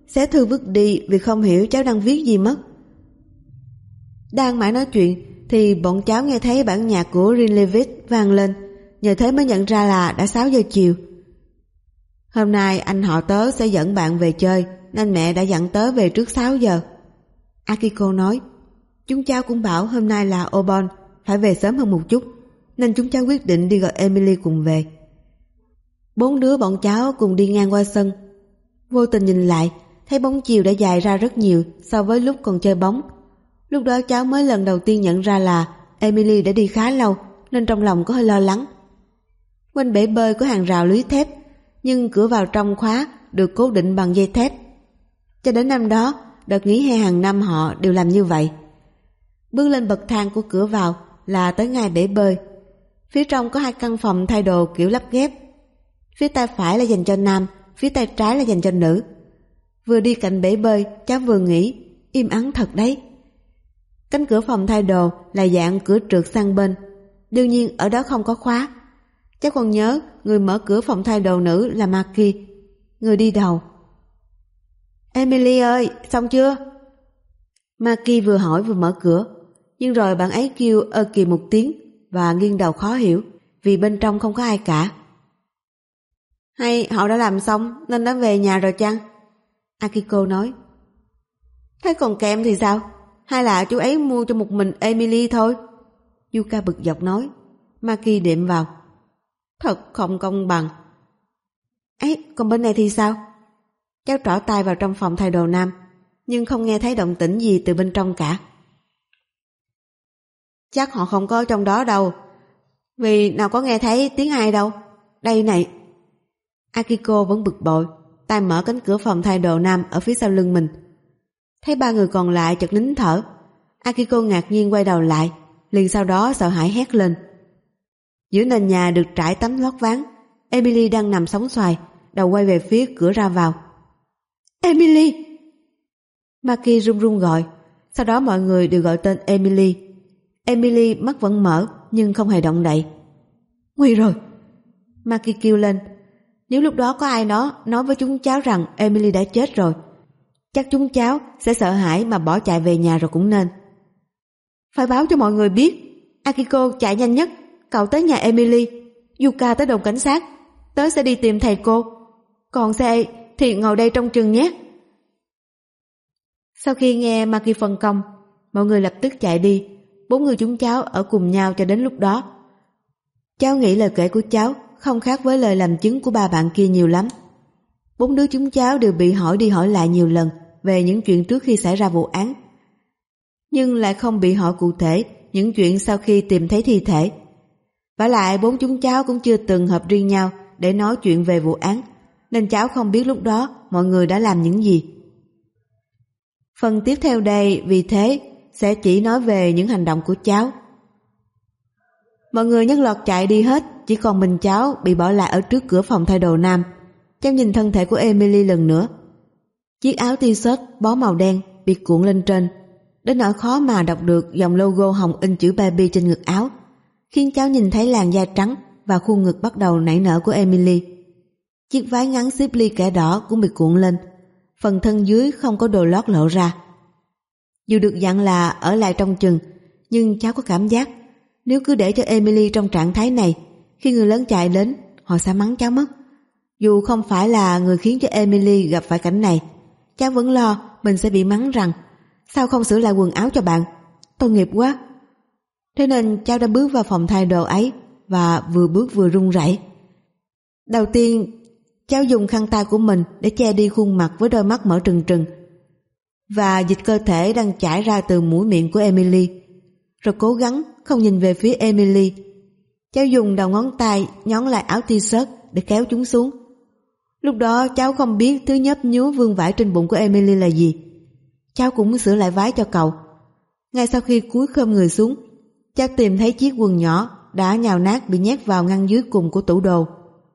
xé thư vứt đi vì không hiểu cháu đang viết gì mất. Đang mãi nói chuyện thì bọn cháu nghe thấy bản nhạc của Rinlevit vang lên, nhờ thế mới nhận ra là đã 6 giờ chiều. Hôm nay anh họ tớ sẽ dẫn bạn về chơi nên mẹ đã dặn tớ về trước 6 giờ. Akiko nói, chúng cháu cũng bảo hôm nay là Obon, phải về sớm hơn một chút, nên chúng cháu quyết định đi gọi Emily cùng về. 4 đứa bọn cháu cùng đi ngang qua sân. Vô tình nhìn lại, thấy bóng chiều đã dài ra rất nhiều so với lúc còn chơi bóng. Lúc đó cháu mới lần đầu tiên nhận ra là Emily đã đi khá lâu, nên trong lòng có hơi lo lắng. Quanh bể bơi có hàng rào lưới thép, nhưng cửa vào trong khóa được cố định bằng dây thép. Cho đến năm đó, đợt nghỉ hè hàng năm họ đều làm như vậy. Bước lên bậc thang của cửa vào là tới ngay bể bơi. Phía trong có 2 căn phòng thay đồ kiểu lắp ghép. Phía tay phải là dành cho nam, phía tay trái là dành cho nữ. Vừa đi cạnh bể bơi, cháu vừa nghĩ, im ắng thật đấy. Cánh cửa phòng thay đồ là dạng cửa trượt sang bên, đương nhiên ở đó không có khóa. Cháu còn nhớ người mở cửa phòng thay đồ nữ là Maki, người đi đầu. Emily ơi, xong chưa? Maki vừa hỏi vừa mở cửa, nhưng rồi bạn ấy kêu ơ kì một tiếng và nghiêng đầu khó hiểu vì bên trong không có ai cả. Hay họ đã làm xong nên đã về nhà rồi chăng? Akiko nói. Thế còn kem thì sao? Hay là chú ấy mua cho một mình Emily thôi? Yuka bực dọc nói. Maki đệm vào. Thật không công bằng. Ấy, còn bên này thì sao? Cháu trỏ tay vào trong phòng thay đồ nam, nhưng không nghe thấy động tĩnh gì từ bên trong cả. Chắc họ không có trong đó đâu, vì nào có nghe thấy tiếng ai đâu. Đây này. Akiko vẫn bực bội, tay mở cánh cửa phòng thay đồ nam ở phía sau lưng mình. Thấy 3 người còn lại chợt nín thở, Akiko ngạc nhiên quay đầu lại, liền sau đó sợ hãi hét lên. Giữa nền nhà được trải tấm lót ván, Emily đang nằm sóng xoài, đầu quay về phía cửa ra vào. Emily! Maki run run gọi, sau đó mọi người đều gọi tên Emily. Emily mắt vẫn mở nhưng không hề động đậy. Nguy rồi! Maki kêu lên. Nếu lúc đó có ai đó nói với chúng cháu rằng Emily đã chết rồi, chắc chúng cháu sẽ sợ hãi mà bỏ chạy về nhà rồi cũng nên. Phải báo cho mọi người biết. Akiko chạy nhanh nhất, cậu tới nhà Emily, Yuka tới đồn cảnh sát, tớ sẽ đi tìm thầy cô. Còn xe thì ngồi đây trông chừng nhé. Sau khi nghe Maki phân công, mọi người lập tức chạy đi. 4 người chúng cháu ở cùng nhau cho đến lúc đó. Cháu nghĩ lời kể của cháu không khác với lời làm chứng của 3 bạn kia nhiều lắm. 4 đứa chúng cháu đều bị hỏi đi hỏi lại nhiều lần về những chuyện trước khi xảy ra vụ án, nhưng lại không bị hỏi cụ thể những chuyện sau khi tìm thấy thi thể. Vả lại 4 chúng cháu cũng chưa từng họp riêng nhau để nói chuyện về vụ án, nên cháu không biết lúc đó mọi người đã làm những gì. Phần tiếp theo đây vì thế sẽ chỉ nói về những hành động của cháu. Mọi người nhất loạt chạy đi hết, chỉ còn mình cháu bị bỏ lại ở trước cửa phòng thay đồ nam. Cháu nhìn thân thể của Emily lần nữa. Chiếc áo t-shirt bó màu đen bị cuộn lên trên, đến nỗi khó mà đọc được dòng logo hồng in chữ baby trên ngực áo, khiến cháu nhìn thấy làn da trắng và khuôn ngực bắt đầu nảy nở của Emily. Chiếc váy ngắn xếp ly kẻ đỏ cũng bị cuộn lên, phần thân dưới không có đồ lót lộ ra. Dù được dặn là ở lại trong chừng, nhưng cháu có cảm giác nếu cứ để cho Emily trong trạng thái này, khi người lớn chạy đến, họ sẽ mắng cháu mất. Dù không phải là người khiến cho Emily gặp phải cảnh này, cháu vẫn lo mình sẽ bị mắng rằng sao không sửa lại quần áo cho bạn, tội nghiệp quá. Thế nên cháu đã bước vào phòng thay đồ ấy và vừa bước vừa run rẩy. Đầu tiên, cháu dùng khăn tay của mình để che đi khuôn mặt với đôi mắt mở trừng trừng và dịch cơ thể đang chảy ra từ mũi miệng của Emily, rồi cố gắng không nhìn về phía Emily. Cháu dùng đầu ngón tay nhón lại áo t-shirt để kéo chúng xuống. Lúc đó cháu không biết thứ nhấp nhúa vương vãi trên bụng của Emily là gì. Cháu cũng sửa lại váy cho cậu. Ngay sau khi cúi khom người xuống, cháu tìm thấy chiếc quần nhỏ đã nhào nát bị nhét vào ngăn dưới cùng của tủ đồ.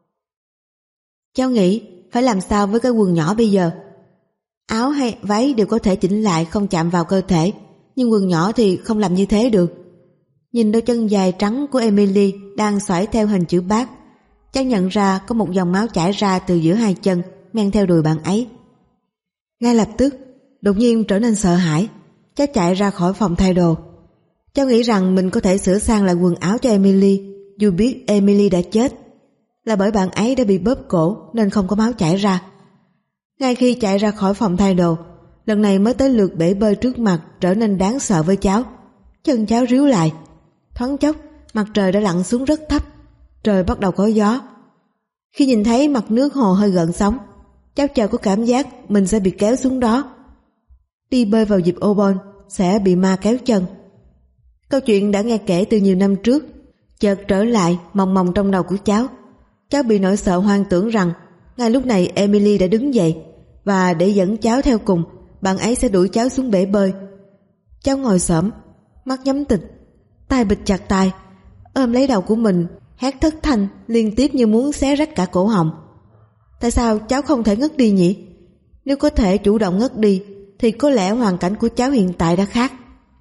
Cháu nghĩ phải làm sao với cái quần nhỏ bây giờ. Áo hay váy đều có thể chỉnh lại không chạm vào cơ thể, nhưng quần nhỏ thì không làm như thế được. Nhìn đôi chân dài trắng của Emily đang xoải theo hình chữ bát, cháu nhận ra có một dòng máu chảy ra từ giữa 2 chân men theo đùi bạn ấy. Ngay lập tức, đột nhiên trở nên sợ hãi, cháu chạy ra khỏi phòng thay đồ. Cháu nghĩ rằng mình có thể sửa sang lại quần áo cho Emily, dù biết Emily đã chết. Là bởi bạn ấy đã bị bóp cổ nên không có máu chảy ra. Ngay khi chạy ra khỏi phòng thay đồ, lần này mới tới lượt bể bơi trước mặt trở nên đáng sợ với cháu. Chân cháu ríu lại. Thoáng chốc, mặt trời đã lặn xuống rất thấp, trời bắt đầu có gió. Khi nhìn thấy mặt nước hồ hơi gợn sóng, cháu chợt có cảm giác mình sẽ bị kéo xuống đó. Đi bơi vào dịp Obon sẽ bị ma kéo chân. Câu chuyện đã nghe kể từ nhiều năm trước chợt trở lại mòng mòng trong đầu của cháu. Cháu bị nỗi sợ hoang tưởng rằng ngay lúc này Emily đã đứng dậy, và để dẫn cháu theo cùng, bạn ấy sẽ đuổi cháu xuống bể bơi. Cháu ngồi xổm, mắt nhắm tịt, tay bịt chặt tai, ôm lấy đầu của mình, hét thất thanh liên tiếp như muốn xé rách cả cổ họng. Tại sao cháu không thể ngất đi nhỉ? Nếu có thể chủ động ngất đi thì có lẽ hoàn cảnh của cháu hiện tại đã khác.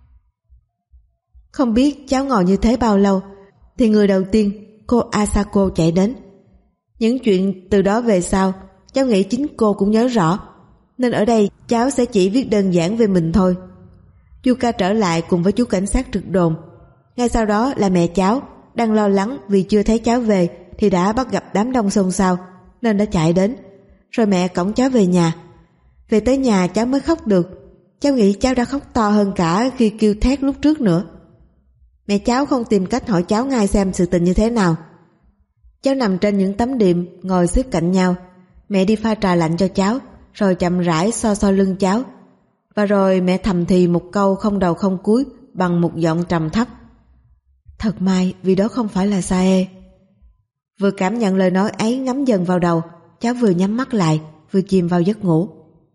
Không biết cháu ngồi như thế bao lâu thì người đầu tiên, cô Asako, chạy đến. Những chuyện từ đó về sau cháu nghĩ chính cô cũng nhớ rõ, nên ở đây cháu sẽ chỉ viết đơn giản về mình thôi. Yuka trở lại cùng với chú cảnh sát trực đồn. Ngay sau đó là mẹ cháu, đang lo lắng vì chưa thấy cháu về thì đã bắt gặp đám đông xôn xao nên đã chạy đến. Rồi mẹ cõng cháu về nhà. Về tới nhà cháu mới khóc được. Cháu nghĩ cháu đã khóc to hơn cả khi kêu thét lúc trước nữa. Mẹ cháu không tìm cách hỏi cháu ngay xem sự tình như thế nào. Cháu nằm trên những tấm đệm ngồi xếp cạnh nhau. Mẹ đi pha trà lạnh cho cháu, rồi chậm rãi xoa xoa lưng cháu. Và rồi mẹ thầm thì một câu không đầu không cuối bằng một giọng trầm thấp: "Thật may vì đó không phải là Sae." Vừa cảm nhận lời nói ấy ngấm dần vào đầu, cháu vừa nhắm mắt lại, vừa chìm vào giấc ngủ.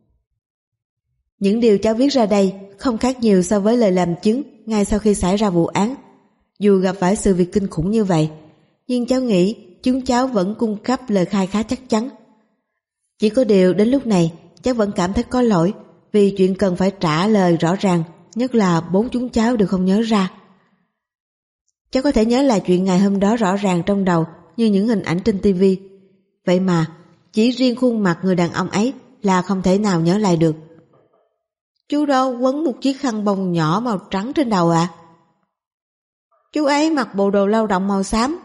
Những điều cháu viết ra đây không khác nhiều so với lời làm chứng ngay sau khi xảy ra vụ án. Dù gặp phải sự việc kinh khủng như vậy, nhưng cháu nghĩ chúng cháu vẫn cung cấp lời khai khá chắc chắn. Chỉ có điều đến lúc này cháu vẫn cảm thấy có lỗi, vì chuyện cần phải trả lời rõ ràng, nhất là 4 chúng cháu đều không nhớ ra. Cháu có thể nhớ lại chuyện ngày hôm đó rõ ràng trong đầu như những hình ảnh trên TV. Vậy mà chỉ riêng khuôn mặt người đàn ông ấy là không thể nào nhớ lại được. Chú đó quấn một chiếc khăn bông nhỏ màu trắng trên đầu ạ. Chú ấy mặc bộ đồ lao động màu xám.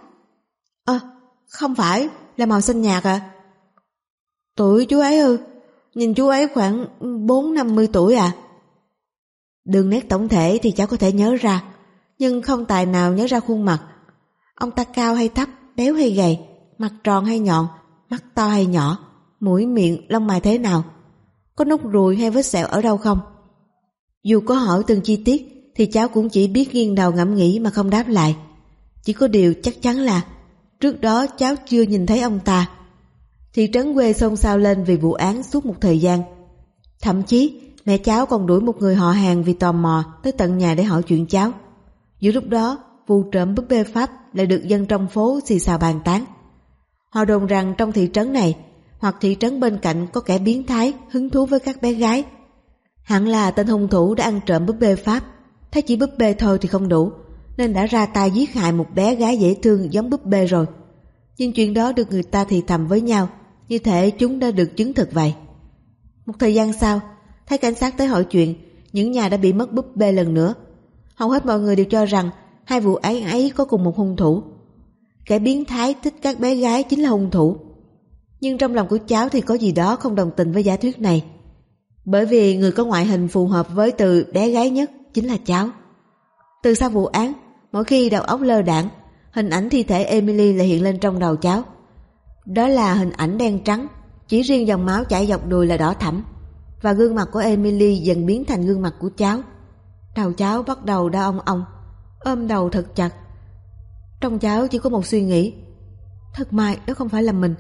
Không phải, là màu xanh nhạt ạ. Tuổi chú ấy ư? Nhìn chú ấy khoảng 40-50 tuổi ạ. Đường nét tổng thể thì cháu có thể nhớ ra, nhưng không tài nào nhớ ra khuôn mặt. Ông ta cao hay thấp, béo hay gầy, mặt tròn hay nhọn, mắt to hay nhỏ, mũi miệng, lông mày thế nào, có nốt ruồi hay vết sẹo ở đâu không? Dù có hỏi từng chi tiết thì cháu cũng chỉ biết nghiêng đầu ngẫm nghĩ mà không đáp lại. Chỉ có điều chắc chắn là trước đó cháu chưa nhìn thấy ông ta. Thị trấn quê xôn xao lên vì vụ án suốt một thời gian. Thậm chí mẹ cháu còn đuổi một người họ hàng vì tò mò tới tận nhà để hỏi chuyện cháu. Giữa lúc đó, vụ trộm búp bê Pháp lại được dân trong phố xì xào bàn tán. Họ đồn rằng trong thị trấn này hoặc thị trấn bên cạnh có kẻ biến thái hứng thú với các bé gái. Hẳn là tên hung thủ đã ăn trộm búp bê Pháp, thấy chỉ búp bê thôi thì không đủ, nên đã ra tay giết hại một bé gái dễ thương giống búp bê rồi. Nhưng chuyện đó được người ta thì thầm với nhau, như thể chúng đã được chứng thực vậy. Một thời gian sau, thấy cảnh sát tới hỏi chuyện, những nhà đã bị mất búp bê lần nữa. Hầu hết mọi người đều cho rằng hai vụ án ấy có cùng một hung thủ. Kẻ biến thái thích các bé gái chính là hung thủ. Nhưng trong lòng của cháu thì có gì đó không đồng tình với giả thuyết này. Bởi vì người có ngoại hình phù hợp với từ bé gái nhất chính là cháu. Từ sau vụ án, mỗi khi đầu óc lơ đãng, hình ảnh thi thể Emily lại hiện lên trong đầu cháu. Đó là hình ảnh đen trắng, chỉ riêng dòng máu chảy dọc đùi là đỏ thẫm, và gương mặt của Emily dần biến thành gương mặt của cháu. Đầu cháu bắt đầu đau ong ong, ôm đầu thật chặt. Trong cháu chỉ có một suy nghĩ: thật may đó không phải là mình.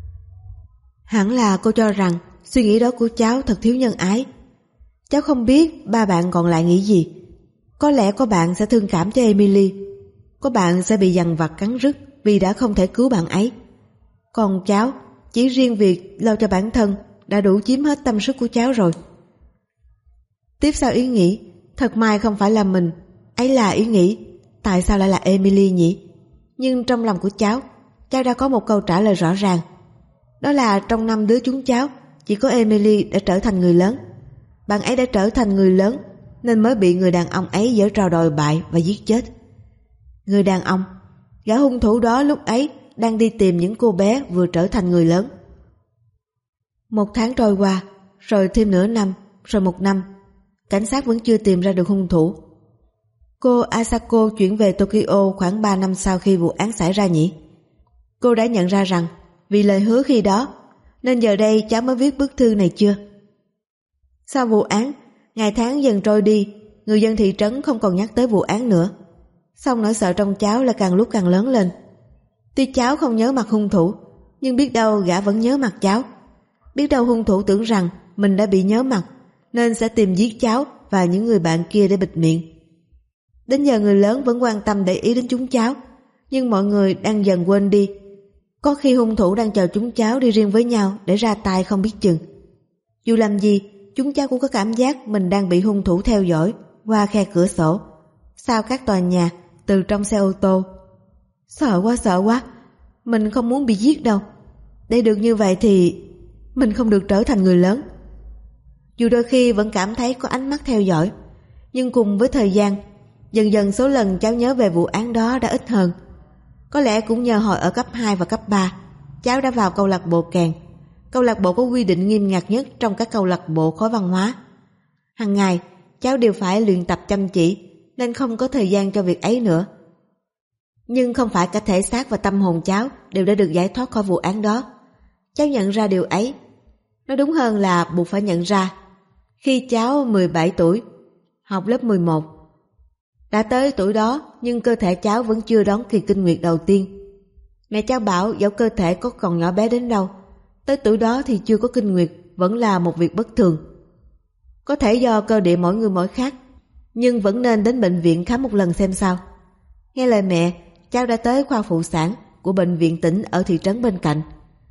Hẳn là cô cho rằng suy nghĩ đó của cháu thật thiếu nhân ái. Cháu không biết ba bạn còn lại nghĩ gì. Có lẽ có bạn sẽ thương cảm cho Emily, có bạn sẽ bị dằn vặt cắn rứt vì đã không thể cứu bạn ấy. Còn cháu, chỉ riêng việc lo cho bản thân đã đủ chiếm hết tâm sức của cháu rồi. Tiếp sau ý nghĩ thật may không phải là mình ấy là ý nghĩ tại sao lại là Emily nhỉ? Nhưng trong lòng của cháu đã có một câu trả lời rõ ràng. Đó là trong 5 đứa chúng cháu, chỉ có Emily đã trở thành người lớn. Bạn ấy đã trở thành người lớn nên mới bị người đàn ông ấy giở trò đòi bại và giết chết. Người đàn ông, gã hung thủ đó lúc ấy đang đi tìm những cô bé vừa trở thành người lớn. 1 tháng trôi qua, rồi thêm nửa năm, rồi 1 năm. Cảnh sát vẫn chưa tìm ra được hung thủ. Cô Asako chuyển về Tokyo khoảng 3 năm sau khi vụ án xảy ra nhỉ? Cô đã nhận ra rằng vì lời hứa khi đó nên giờ đây cháu mới viết bức thư này chưa? Sau vụ án, ngày tháng dần trôi đi, người dân thị trấn không còn nhắc tới vụ án nữa. Song nỗi sợ trong cháu là càng lúc càng lớn lên. Tuy cháu không nhớ mặt hung thủ, nhưng biết đâu gã vẫn nhớ mặt cháu. Biết đâu hung thủ tưởng rằng mình đã bị nhớ mặt, nên sẽ tìm giết cháu và những người bạn kia để bịt miệng. Đến giờ người lớn vẫn quan tâm để ý đến chúng cháu, nhưng mọi người đang dần quên đi. Có khi hung thủ đang chờ chúng cháu đi riêng với nhau để ra tay không biết chừng. Dù làm gì, chúng cháu cũng có cảm giác mình đang bị hung thủ theo dõi qua khe cửa sổ, sau các tòa nhà, từ trong xe ô tô. Sợ quá, mình không muốn bị giết đâu. Để được như vậy thì mình không được trở thành người lớn. Dù đôi khi vẫn cảm thấy có ánh mắt theo dõi, nhưng cùng với thời gian, dần dần số lần cháu nhớ về vụ án đó đã ít hơn. Có lẽ cũng nhờ hồi ở cấp 2 và cấp 3, cháu đã vào câu lạc bộ kèn. Câu lạc bộ có quy định nghiêm ngặt nhất trong các câu lạc bộ khối văn hóa. Hàng ngày, cháu đều phải luyện tập chăm chỉ, nên không có thời gian cho việc ấy nữa. Nhưng không phải cả thể xác và tâm hồn cháu đều đã được giải thoát khỏi vụ án đó. Cháu nhận ra điều ấy. Nói đúng hơn là buộc phải nhận ra. Khi cháu 17 tuổi, học lớp 11. Đã tới tuổi đó nhưng cơ thể cháu vẫn chưa đón kỳ kinh nguyệt đầu tiên. Mẹ cháu bảo dẫu cơ thể có còn nhỏ bé đến đâu, tới tuổi đó thì chưa có kinh nguyệt vẫn là một việc bất thường. Có thể do cơ địa mỗi người mỗi khác, nhưng vẫn nên đến bệnh viện khám một lần xem sao. Nghe lời mẹ, cháu đã tới khoa phụ sản của bệnh viện tỉnh ở thị trấn bên cạnh.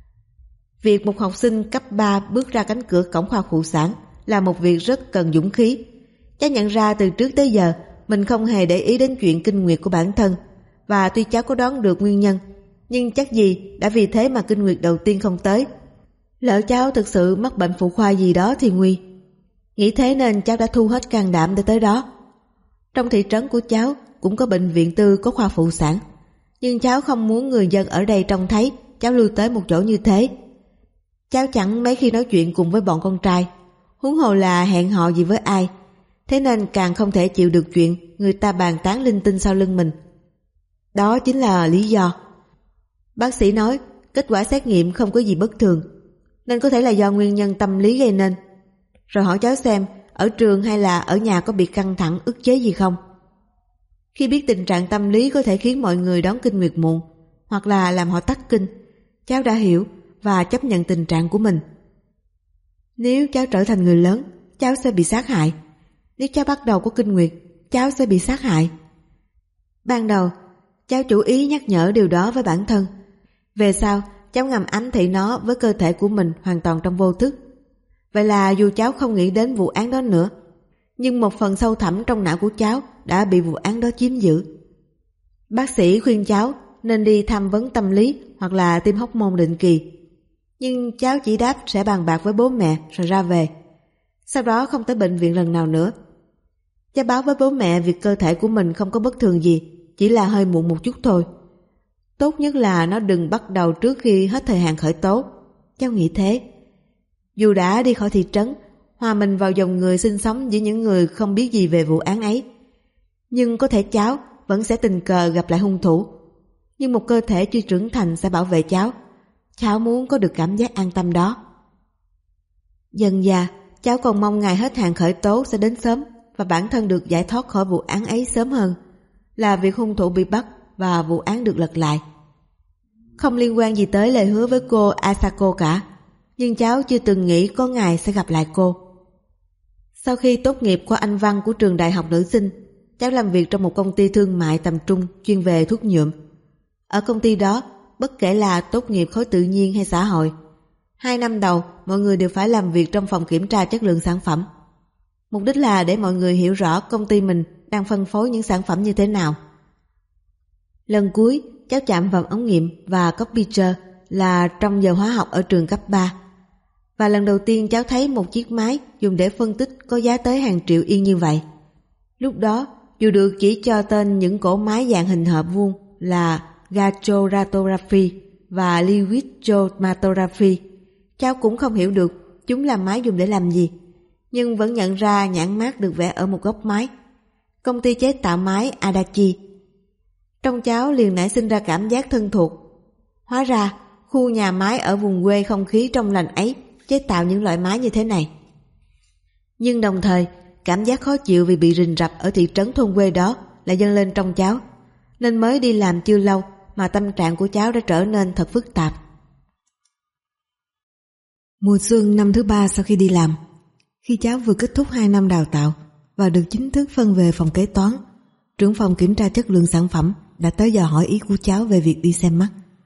Việc một học sinh cấp 3 bước ra cánh cửa cổng khoa phụ sản là một việc rất cần dũng khí. Cháu nhận ra từ trước tới giờ mình không hề để ý đến chuyện kinh nguyệt của bản thân, và tuy cháu có đoán được nguyên nhân, nhưng chắc gì đã vì thế mà kinh nguyệt đầu tiên không tới. Lỡ cháu thực sự mắc bệnh phụ khoa gì đó thì nguy. Nghĩ thế nên cháu đã thu hết can đảm để tới đó. Trong thị trấn của cháu cũng có bệnh viện tư có khoa phụ sản, nhưng cháu không muốn người dân ở đây trông thấy cháu lui tới một chỗ như thế. Cháu chẳng mấy khi nói chuyện cùng với bọn con trai, huống hồ là hẹn hò gì với ai, thế nên càng không thể chịu được chuyện người ta bàn tán linh tinh sau lưng mình. Đó chính là lý do. Bác sĩ nói kết quả xét nghiệm không có gì bất thường, nên có thể là do nguyên nhân tâm lý gây nên. Rồi hỏi cháu xem ở trường hay là ở nhà có bị căng thẳng ức chế gì không. Khi biết tình trạng tâm lý có thể khiến mọi người đón kinh nguyệt muộn hoặc là làm họ tắc kinh, cháu đã hiểu và chấp nhận tình trạng của mình. Nếu cháu trở thành người lớn, cháu sẽ bị sát hại. Nếu cháu bắt đầu có kinh nguyệt, cháu sẽ bị sát hại. Ban đầu, cháu chủ ý nhắc nhở điều đó với bản thân. Về sau, cháu ngầm ám thị nó với cơ thể của mình hoàn toàn trong vô thức. Vậy là dù cháu không nghĩ đến vụ án đó nữa, nhưng một phần sâu thẳm trong não của cháu đã bị vụ án đó chiếm giữ. Bác sĩ khuyên cháu nên đi tham vấn tâm lý hoặc là tiêm hormone định kỳ. Nhưng cháu chỉ đáp sẽ bàn bạc với bố mẹ rồi ra về. Sau đó không tới bệnh viện lần nào nữa. Cháu báo với bố mẹ việc cơ thể của mình không có bất thường gì, chỉ là hơi muộn một chút thôi. Tốt nhất là nó đừng bắt đầu trước khi hết thời hạn khởi tố. Cháu nghĩ thế. Dù đã đi khỏi thị trấn, hòa mình vào dòng người sinh sống với những người không biết gì về vụ án ấy, nhưng có thể cháu vẫn sẽ tình cờ gặp lại hung thủ. Nhưng một cơ thể chưa trưởng thành sẽ bảo vệ cháu. Cháu muốn có được cảm giác an tâm đó. Dần dà, cháu còn mong ngày hết hạn khởi tố sẽ đến sớm và bản thân được giải thoát khỏi vụ án ấy sớm hơn, là việc hung thủ bị bắt và vụ án được lật lại. Không liên quan gì tới lời hứa với cô Asako cả, nhưng cháu chưa từng nghĩ có ngày sẽ gặp lại cô. Sau khi tốt nghiệp khoa Anh văn của trường đại học nữ sinh, cháu làm việc trong một công ty thương mại tầm trung chuyên về thuốc nhuộm. Ở công ty đó, bất kể là tốt nghiệp khối tự nhiên hay xã hội, 2 năm đầu mọi người đều phải làm việc trong phòng kiểm tra chất lượng sản phẩm. Mục đích là để mọi người hiểu rõ công ty mình đang phân phối những sản phẩm như thế nào. Lần cuối cháu chạm vào ống nghiệm và copycher là trong giờ hóa học ở trường cấp 3. và lần đầu tiên cháu thấy một chiếc máy dùng để phân tích có giá tới hàng triệu yên như vậy. Lúc đó, dù được chỉ cho tên những cỗ máy dạng hình hộp vuông là gachoratography và liquid chromatography, cháu cũng không hiểu được chúng là máy dùng để làm gì, nhưng vẫn nhận ra nhãn mác được vẽ ở một góc máy. Công ty chế tạo máy Adachi. Trong cháu liền nảy sinh ra cảm giác thân thuộc. Hóa ra, khu nhà máy ở vùng quê không khí trong lành ấy chế tạo những loại máy như thế này. Nhưng đồng thời, cảm giác khó chịu vì bị rình rập ở thị trấn thôn quê đó lại dâng lên trong cháu, nên mới đi làm chưa lâu mà tâm trạng của cháu đã trở nên thật phức tạp. Mùa xuân năm thứ 3 sau khi đi làm, khi cháu vừa kết thúc 2 năm đào tạo và được chính thức phân về phòng kế toán, trưởng phòng kiểm tra chất lượng sản phẩm đã tới dò hỏi ý của cháu về việc đi xem mắt.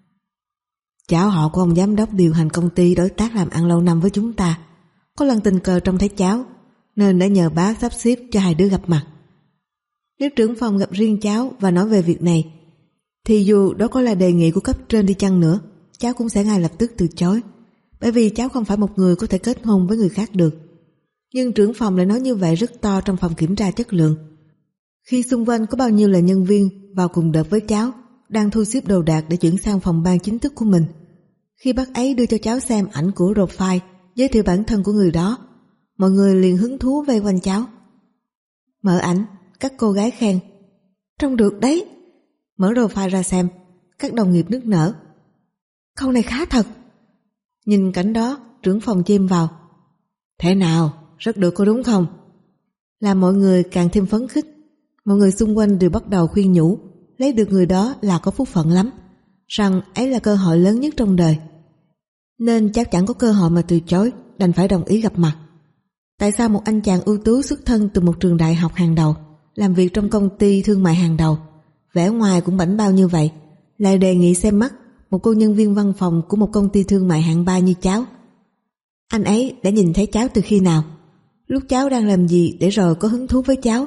Cháu họ của ông giám đốc điều hành công ty đối tác làm ăn lâu năm với chúng ta, có lần tình cờ trông thấy cháu nên đã nhờ bác sắp xếp cho hai đứa gặp mặt. Nếu trưởng phòng gặp riêng cháu và nói về việc này, thì dù đó có là đề nghị của cấp trên đi chăng nữa, cháu cũng sẽ ngay lập tức từ chối, bởi vì cháu không phải một người có thể kết hôn với người khác được. Nhưng trưởng phòng lại nói như vậy rất to trong phòng kiểm tra chất lượng, khi xung quanh có bao nhiêu là nhân viên vào cùng đợt với cháu, đang thu xếp đồ đạc để chuyển sang phòng ban chính thức của mình. Khi bác ấy đưa cho cháu xem ảnh của profile giới thiệu bản thân của người đó, mọi người liền hứng thú vây quanh cháu. Mở ảnh, các cô gái khen: "Trông được đấy." Mở profile ra xem, các đồng nghiệp nức nở: "Câu này khá thật." Nhìn cảnh đó, trưởng phòng chêm vào: "Thế nào, rất được có đúng không?" Làm mọi người càng thêm phấn khích. Mọi người xung quanh đều bắt đầu khuyên nhủ lấy được người đó là có phúc phận lắm, rằng ấy là cơ hội lớn nhất trong đời, nên chắc chẳng có cơ hội mà từ chối, đành phải đồng ý gặp mặt. Tại sao một anh chàng ưu tú xuất thân từ một trường đại học hàng đầu, làm việc trong công ty thương mại hàng đầu, vẻ ngoài cũng bảnh bao như vậy, lại đề nghị xem mắt một cô nhân viên văn phòng của một công ty thương mại hạng 3 như cháu? Anh ấy đã nhìn thấy cháu từ khi nào? Lúc cháu đang làm gì để rồi có hứng thú với cháu?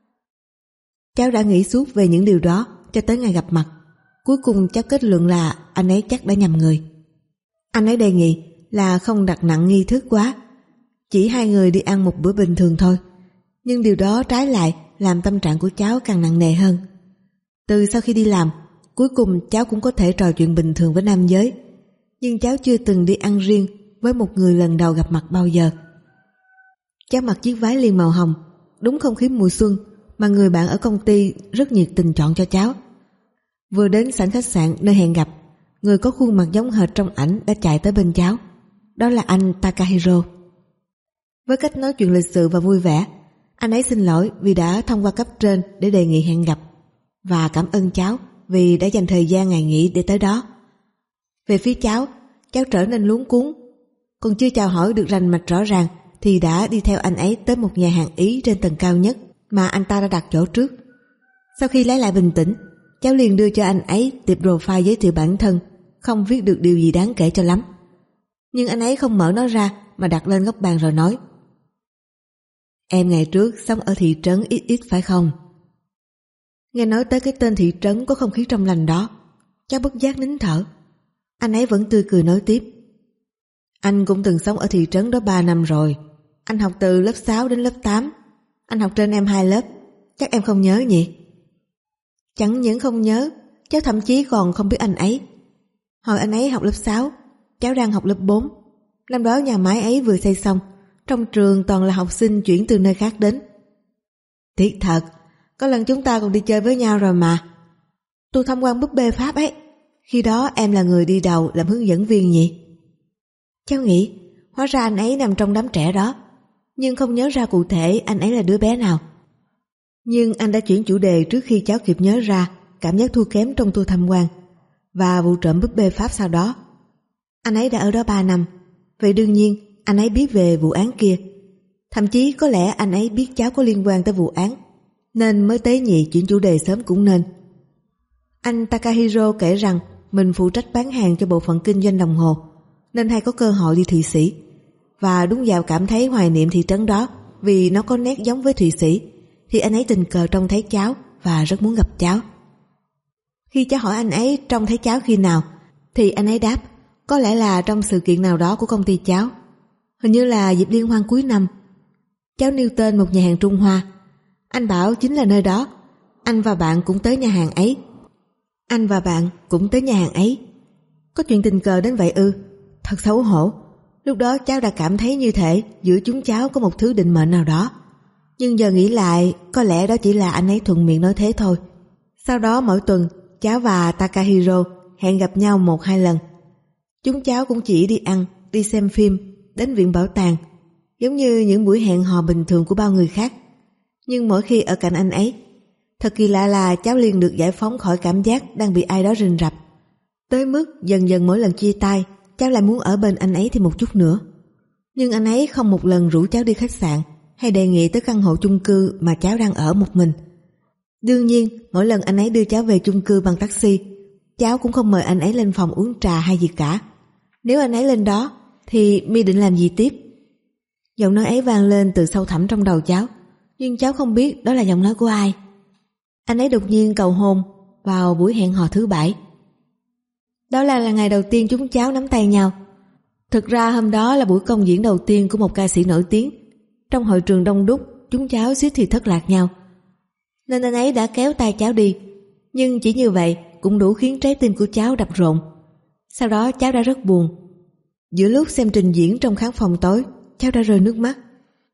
Cháu đã nghĩ suốt về những điều đó cho tới ngày gặp mặt. Cuối cùng cháu kết luận là anh ấy chắc đã nhầm người. Anh ấy đề nghị là không đặt nặng nghi thức quá, chỉ hai người đi ăn một bữa bình thường thôi. Nhưng điều đó trái lại làm tâm trạng của cháu càng nặng nề hơn. Từ sau khi đi làm, cuối cùng cháu cũng có thể trò chuyện bình thường với nam giới, nhưng cháu chưa từng đi ăn riêng với một người lần đầu gặp mặt bao giờ. Cháu mặc chiếc váy liền màu hồng, đúng không khí mùa xuân mà người bạn ở công ty rất nhiệt tình chọn cho cháu. Vừa đến sảnh khách sạn nơi hẹn gặp, người có khuôn mặt giống hệt trong ảnh đã chạy tới bên cháu. Đó là anh Takahiro. Với cách nói chuyện lịch sự và vui vẻ, anh ấy xin lỗi vì đã thông qua cấp trên để đề nghị hẹn gặp, và cảm ơn cháu vì đã dành thời gian ngày nghỉ để tới đó. Về phía cháu trở nên luống cuống, còn chưa chào hỏi được rành mạch rõ ràng thì đã đi theo anh ấy tới một nhà hàng Ý trên tầng cao nhất mà anh ta đã đặt chỗ trước. Sau khi lấy lại bình tĩnh, cháu liền đưa cho anh ấy tiệp profile giới thiệu bản thân, không viết được điều gì đáng kể cho lắm. Nhưng anh ấy không mở nó ra mà đặt lên góc bàn rồi nói: "Em ngày trước sống ở thị trấn XX phải không?" Nghe nói tới cái tên thị trấn có không khí trong lành đó, cháu bất giác nín thở. Anh ấy vẫn tươi cười nói tiếp: "Anh cũng từng sống ở thị trấn đó 3 năm rồi. Anh học từ lớp 6 đến lớp 8. Anh học trên em 2 lớp, chắc em không nhớ nhỉ?" Chẳng những không nhớ, cháu thậm chí còn không biết anh ấy. Hồi anh ấy học lớp 6, cháu đang học lớp 4. Năm đó nhà máy ấy vừa xây xong, trong trường toàn là học sinh chuyển từ nơi khác đến. Tiếc thật, có lần chúng ta còn đi chơi với nhau rồi mà. Tôi tham quan búp bê Pháp ấy, khi đó em là người đi đầu làm hướng dẫn viên nhỉ? Cháu nghĩ, hóa ra anh ấy nằm trong đám trẻ đó, nhưng không nhớ ra cụ thể anh ấy là đứa bé nào. Nhưng anh đã chuyển chủ đề trước khi cháu kịp nhớ ra cảm giác thua kém trong tour tham quan và vụ trộm búp bê Pháp sau đó. Anh ấy đã ở đó 3 năm, vậy đương nhiên anh ấy biết về vụ án kia. Thậm chí có lẽ anh ấy biết cháu có liên quan tới vụ án, nên mới tế nhị chuyển chủ đề sớm cũng nên. Anh Takahiro kể rằng mình phụ trách bán hàng cho bộ phận kinh doanh đồng hồ, nên hay có cơ hội đi Thụy Sĩ, và đúng vào cảm thấy hoài niệm thị trấn đó vì nó có nét giống với Thụy Sĩ, thì anh ấy tình cờ trông thấy cháu và rất muốn gặp cháu. Khi cháu hỏi anh ấy trông thấy cháu khi nào, thì anh ấy đáp có lẽ là trong sự kiện nào đó của công ty cháu. Hình như là dịp liên hoan cuối năm. Cháu nêu tên một nhà hàng Trung Hoa. Anh bảo chính là nơi đó. Anh và bạn cũng tới nhà hàng ấy. Có chuyện tình cờ đến vậy ư? Thật xấu hổ. Lúc đó cháu đã cảm thấy như thể giữa chúng cháu có một thứ định mệnh nào đó. Nhưng giờ nghĩ lại, có lẽ đó chỉ là anh ấy thuận miệng nói thế thôi. Sau đó mỗi tuần, cháu và Takahiro hẹn gặp nhau 1-2 lần. Chúng cháu cũng chỉ đi ăn, đi xem phim, đến viện bảo tàng, giống như những buổi hẹn hò bình thường của bao người khác. Nhưng mỗi khi ở cạnh anh ấy, thật kỳ lạ là cháu liền được giải phóng khỏi cảm giác đang bị ai đó rình rập. Tới mức dần dần mỗi lần chia tay, cháu lại muốn ở bên anh ấy thêm một chút nữa. Nhưng anh ấy không một lần rủ cháu đi khách sạn hay đề nghị tới căn hộ chung cư mà cháu đang ở một mình. Đương nhiên, mỗi lần anh ấy đưa cháu về chung cư bằng taxi, cháu cũng không mời anh ấy lên phòng uống trà hay gì cả. Nếu anh ấy lên đó, thì mi định làm gì tiếp? Giọng nói ấy vang lên từ sâu thẳm trong đầu cháu, nhưng cháu không biết đó là giọng nói của ai. Anh ấy đột nhiên cầu hôn vào buổi hẹn hò thứ 7. Đó là ngày đầu tiên chúng cháu nắm tay nhau. Thực ra hôm đó là buổi công diễn đầu tiên của một ca sĩ nổi tiếng. Trong hội trường đông đúc, chúng cháu suýt thì thất lạc nhau. Nên anh ấy đã kéo tay cháu đi. Nhưng chỉ như vậy cũng đủ khiến trái tim của cháu đập rộn. Sau đó cháu đã rất buồn. Giữa lúc xem trình diễn trong khán phòng tối, cháu đã rơi nước mắt.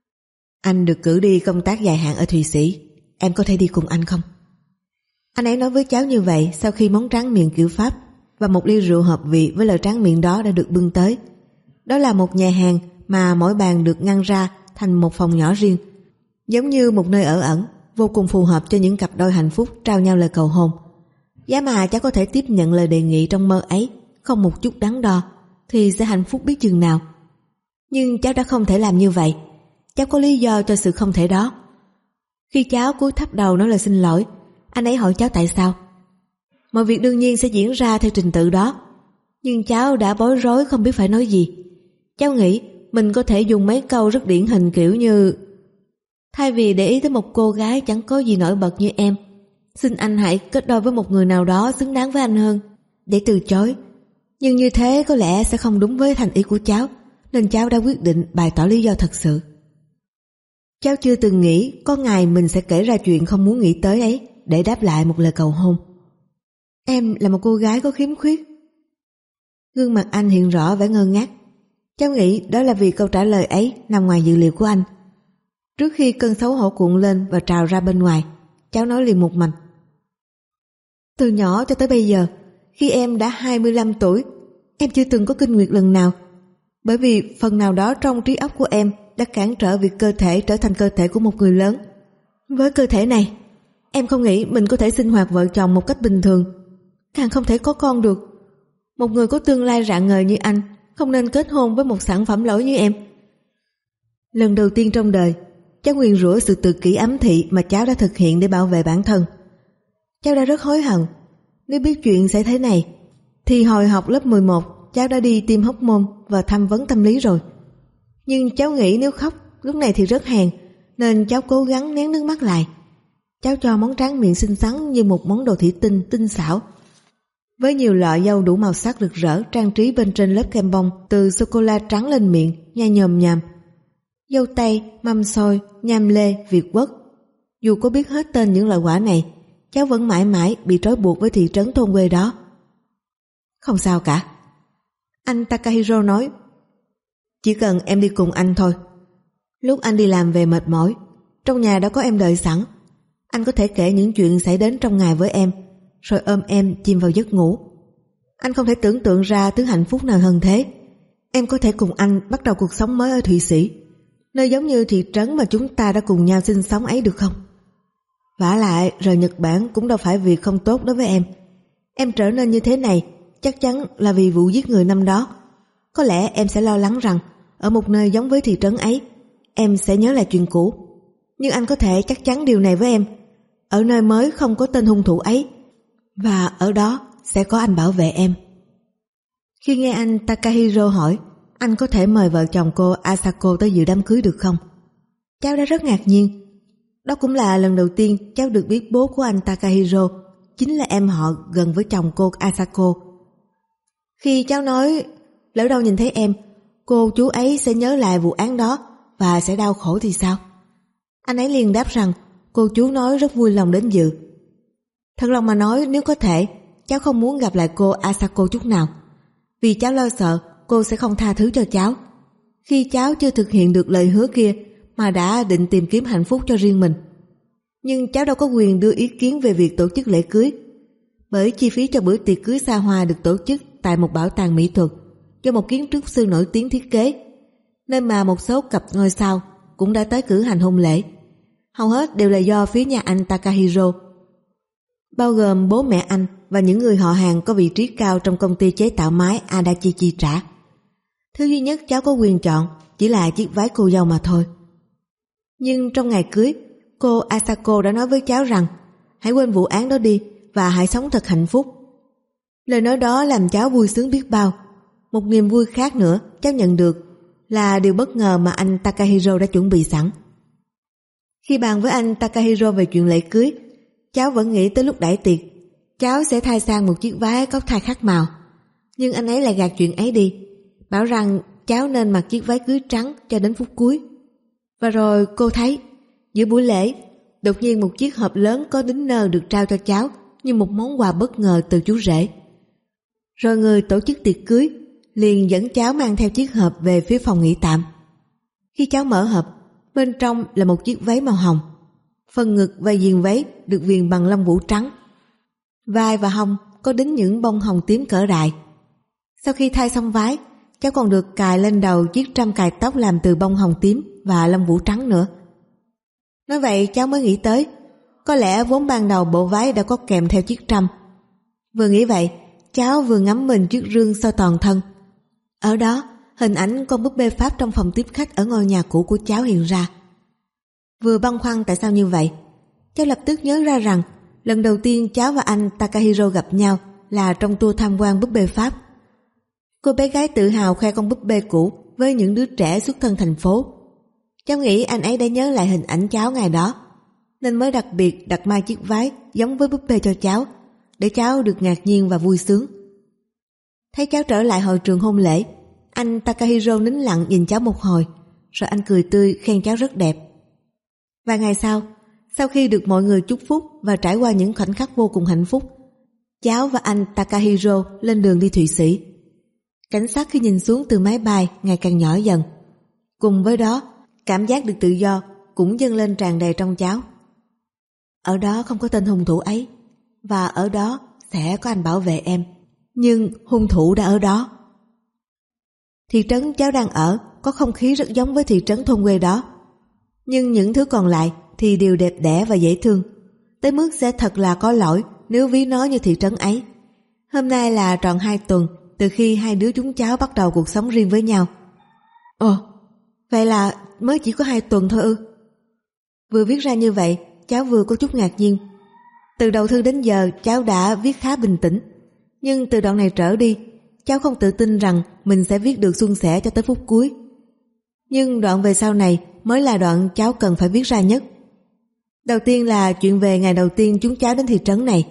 Anh được cử đi công tác dài hạn ở Thụy Sĩ. Em có thể đi cùng anh không? Anh ấy nói với cháu như vậy sau khi món tráng miệng kiểu Pháp và một ly rượu hợp vị với lời tráng miệng đó đã được bưng tới. Đó là một nhà hàng mà mỗi bàn được ngăn ra thành một phòng nhỏ riêng, giống như một nơi ở ẩn, vô cùng phù hợp cho những cặp đôi hạnh phúc trao nhau lời cầu hôn. Giá mà cháu có thể tiếp nhận lời đề nghị trong mơ ấy, không một chút đắn đo, thì sẽ hạnh phúc biết chừng nào. Nhưng cháu đã không thể làm như vậy. Cháu có lý do cho sự không thể đó. Khi cháu cúi thấp đầu nói lời xin lỗi, anh ấy hỏi cháu tại sao. Mọi việc đương nhiên sẽ diễn ra theo trình tự đó. Nhưng cháu đã bối rối không biết phải nói gì. Cháu nghĩ mình có thể dùng mấy câu rất điển hình kiểu như: thay vì để ý tới một cô gái chẳng có gì nổi bật như em, xin anh hãy kết đôi với một người nào đó xứng đáng với anh hơn, để từ chối. Nhưng như thế có lẽ sẽ không đúng với thành ý của cháu, nên cháu đã quyết định bày tỏ lý do thật sự. Cháu chưa từng nghĩ có ngày mình sẽ kể ra chuyện không muốn nghĩ tới ấy để đáp lại một lời cầu hôn. Em là một cô gái có khiếm khuyết. Gương mặt anh hiện rõ vẻ ngơ ngác. Cháu nghĩ đó là vì câu trả lời ấy nằm ngoài dự liệu của anh. Trước khi cơn xấu hổ cuộn lên và trào ra bên ngoài, cháu nói liền một mạch: từ nhỏ cho tới bây giờ, khi em đã 25 tuổi, em chưa từng có kinh nguyệt lần nào. Bởi vì phần nào đó trong trí óc của em đã cản trở việc cơ thể trở thành cơ thể của một người lớn. Với cơ thể này, em không nghĩ mình có thể sinh hoạt vợ chồng một cách bình thường, càng không thể có con được. Một người có tương lai rạng ngời như anh không nên kết hôn với một sản phẩm lỗi như em. Lần đầu tiên trong đời, cháu nguyền rủa sự tự kỷ ám thị mà cháu đã thực hiện để bảo vệ bản thân. Cháu đã rất hối hận. Nếu biết chuyện sẽ thế này, thì hồi học lớp 11 cháu đã đi tiêm hóc môn và tham vấn tâm lý rồi. Nhưng cháu nghĩ nếu khóc lúc này thì rất hèn, nên cháu cố gắng nén nước mắt lại. Cháu cho món tráng miệng xinh xắn như một món đồ thủy tinh tinh xảo, với nhiều loại dâu đủ màu sắc rực rỡ trang trí bên trên lớp kem bông từ sô-cô-la trắng lên miệng, nhai nhòm nhòm. Dâu tây, mâm xôi, nham lê, việt quất. Dù có biết hết tên những loại quả này, cháu vẫn mãi mãi bị trói buộc với thị trấn thôn quê đó. Không sao cả, anh Takahiro nói. Chỉ cần em đi cùng anh thôi. Lúc anh đi làm về mệt mỏi, trong nhà đã có em đợi sẵn. Anh có thể kể những chuyện xảy đến trong ngày với em, rồi ôm em chìm vào giấc ngủ. Anh không thể tưởng tượng ra thứ hạnh phúc nào hơn thế. Em có thể cùng anh bắt đầu cuộc sống mới ở Thụy Sĩ, nơi giống như thị trấn mà chúng ta đã cùng nhau sinh sống ấy, được không? Vả lại rời Nhật Bản cũng đâu phải việc không tốt đối với em. Em trở nên như thế này chắc chắn là vì vụ giết người năm đó. Có lẽ em sẽ lo lắng rằng ở một nơi giống với thị trấn ấy, em sẽ nhớ lại chuyện cũ. Nhưng anh có thể chắc chắn điều này với em: ở nơi mới không có tên hung thủ ấy, và ở đó sẽ có anh bảo vệ em. Khi nghe anh Takahiro hỏi anh có thể mời vợ chồng cô Asako tới dự đám cưới được không, cháu đã rất ngạc nhiên. Đó cũng là lần đầu tiên cháu được biết bố của anh Takahiro chính là em họ gần với chồng cô Asako. Khi cháu nói lỡ đâu nhìn thấy em, cô chú ấy sẽ nhớ lại vụ án đó và sẽ đau khổ thì sao? Anh ấy liền đáp rằng cô chú nói rất vui lòng đến dự. Thật lòng mà nói, nếu có thể, cháu không muốn gặp lại cô Asako chút nào, vì cháu lo sợ cô sẽ không tha thứ cho cháu. Khi cháu chưa thực hiện được lời hứa kia mà đã định tìm kiếm hạnh phúc cho riêng mình. Nhưng cháu đâu có quyền đưa ý kiến về việc tổ chức lễ cưới, bởi chi phí cho bữa tiệc cưới xa hoa được tổ chức tại một bảo tàng mỹ thuật do một kiến trúc sư nổi tiếng thiết kế, nơi mà một số cặp ngôi sao cũng đã tới cử hành hôn lễ. Hầu hết đều là do phía nhà anh Takahiro, bao gồm bố mẹ anh và những người họ hàng có vị trí cao trong công ty chế tạo máy Adachi chi trả. Thứ duy nhất cháu có quyền chọn chỉ là chiếc váy cô dâu mà thôi. Nhưng trong ngày cưới, cô Asako đã nói với cháu rằng hãy quên vụ án đó đi và hãy sống thật hạnh phúc. Lời nói đó làm cháu vui sướng biết bao. Một niềm vui khác nữa cháu nhận được là điều bất ngờ mà anh Takahiro đã chuẩn bị sẵn. Khi bàn với anh Takahiro về chuyện lễ cưới, cháu vẫn nghĩ tới lúc đãi tiệc cháu sẽ thay sang một chiếc váy có thai khác màu. Nhưng anh ấy lại gạt chuyện ấy đi, bảo rằng cháu nên mặc chiếc váy cưới trắng cho đến phút cuối. Và rồi cô thấy, giữa buổi lễ, đột nhiên một chiếc hộp lớn có đính nơ được trao cho cháu như một món quà bất ngờ từ chú rể. Rồi người tổ chức tiệc cưới liền dẫn cháu mang theo chiếc hộp về phía phòng nghỉ tạm. Khi cháu mở hộp, bên trong là một chiếc váy màu hồng. Phần ngực và viền váy được viền bằng lông vũ trắng. Vai và hông có đính những bông hồng tím cỡ đại. Sau khi thay xong váy, cháu còn được cài lên đầu chiếc trâm cài tóc làm từ bông hồng tím và lông vũ trắng nữa. Nói vậy cháu mới nghĩ tới, có lẽ vốn ban đầu bộ váy đã có kèm theo chiếc trâm. Vừa nghĩ vậy, cháu vừa ngắm mình chiếc gương soi toàn thân. Ở đó, hình ảnh con búp bê Pháp trong phòng tiếp khách ở ngôi nhà cũ của cháu hiện ra. Vừa băn khoăn tại sao như vậy, cháu lập tức nhớ ra rằng lần đầu tiên cháu và anh Takahiro gặp nhau là trong tour tham quan búp bê Pháp. Cô bé gái tự hào khoe con búp bê cũ với những đứa trẻ xuất thân thành phố. Cháu nghĩ anh ấy đã nhớ lại hình ảnh cháu ngày đó, nên mới đặc biệt đặt may chiếc váy giống với búp bê cho cháu, để cháu được ngạc nhiên và vui sướng. Thấy cháu trở lại hội trường hôn lễ, anh Takahiro nín lặng nhìn cháu một hồi, rồi anh cười tươi khen cháu rất đẹp. Vài ngày sau khi được mọi người chúc phúc và trải qua những khoảnh khắc vô cùng hạnh phúc, cháu và anh Takahiro lên đường đi Thụy Sĩ. Cảnh sát khi nhìn xuống từ máy bay ngày càng nhỏ dần. Cùng với đó, cảm giác được tự do cũng dâng lên tràn đầy trong cháu. Ở đó không có tên hung thủ ấy, và ở đó sẽ có anh bảo vệ em. Nhưng hung thủ đã ở đó. Thị trấn cháu đang ở có không khí rất giống với thị trấn thôn quê đó. Nhưng những thứ còn lại thì đều đẹp đẽ và dễ thương, tới mức sẽ thật là có lỗi nếu ví nó như thị trấn ấy. Hôm nay là tròn 2 tuần từ khi hai đứa chúng cháu bắt đầu cuộc sống riêng với nhau. Ồ, vậy là mới chỉ có 2 tuần thôi ư? Vừa viết ra như vậy, cháu vừa có chút ngạc nhiên. Từ đầu thư đến giờ cháu đã viết khá bình tĩnh, nhưng từ đoạn này trở đi, cháu không tự tin rằng mình sẽ viết được suôn sẻ cho tới phút cuối. Nhưng đoạn về sau này mới là đoạn cháu cần phải viết ra nhất. Đầu tiên là chuyện về ngày đầu tiên chúng cháu đến thị trấn này.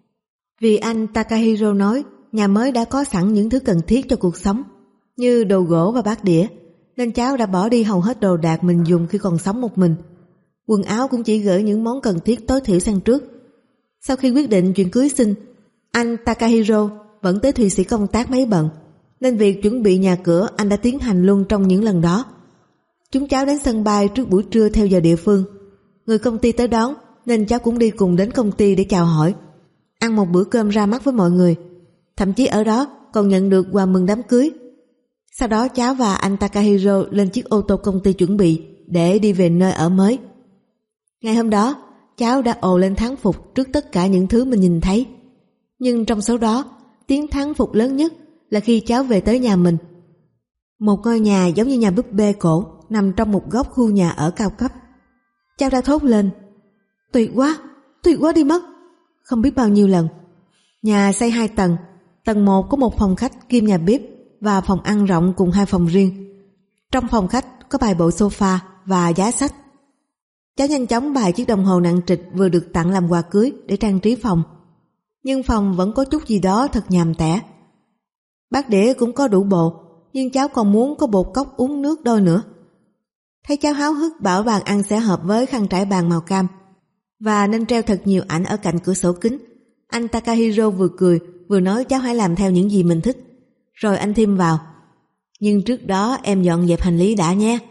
Vì anh Takahiro nói nhà mới đã có sẵn những thứ cần thiết cho cuộc sống, như đồ gỗ và bát đĩa, nên cháu đã bỏ đi hầu hết đồ đạc mình dùng khi còn sống một mình. Quần áo cũng chỉ gửi những món cần thiết tối thiểu sang trước. Sau khi quyết định chuyện cưới xin, anh Takahiro vẫn tới Thụy Sĩ công tác mấy bận, nên việc chuẩn bị nhà cửa anh đã tiến hành luôn trong những lần đó. Chúng cháu đến sân bay trước buổi trưa theo giờ địa phương. Người công ty tới đón nên cháu cũng đi cùng đến công ty để chào hỏi, ăn một bữa cơm ra mắt với mọi người. Thậm chí ở đó còn nhận được quà mừng đám cưới. Sau đó cháu và anh Takahiro lên chiếc ô tô công ty chuẩn bị để đi về nơi ở mới. Ngày hôm đó, cháu đã ồ lên thán phục trước tất cả những thứ mình nhìn thấy. Nhưng trong số đó, tiếng thán phục lớn nhất là khi cháu về tới nhà mình. Một ngôi nhà giống như nhà búp bê cổ nằm trong một góc khu nhà ở cao cấp. Cháu đã thốt lên: tuyệt quá đi mất. Không biết bao nhiêu lần. Nhà xây 2 tầng. Tầng 1 có một phòng khách kiêm nhà bếp và phòng ăn rộng cùng 2 phòng riêng. Trong phòng khách có bài bộ sofa và giá sách. Cháu nhanh chóng bày chiếc đồng hồ nặng trịch vừa được tặng làm quà cưới để trang trí phòng. Nhưng phòng vẫn có chút gì đó thật nhàm tẻ. Bát đĩa cũng có đủ bộ, nhưng cháu còn muốn có bột cốc uống nước đôi nữa. Thấy cháu háo hức bảo bàn ăn sẽ hợp với khăn trải bàn màu cam và nên treo thật nhiều ảnh ở cạnh cửa sổ kính. Anh Takahiro vừa cười vừa nói cháu hãy làm theo những gì mình thích. Rồi anh thêm vào: nhưng trước đó em dọn dẹp hành lý đã nhé.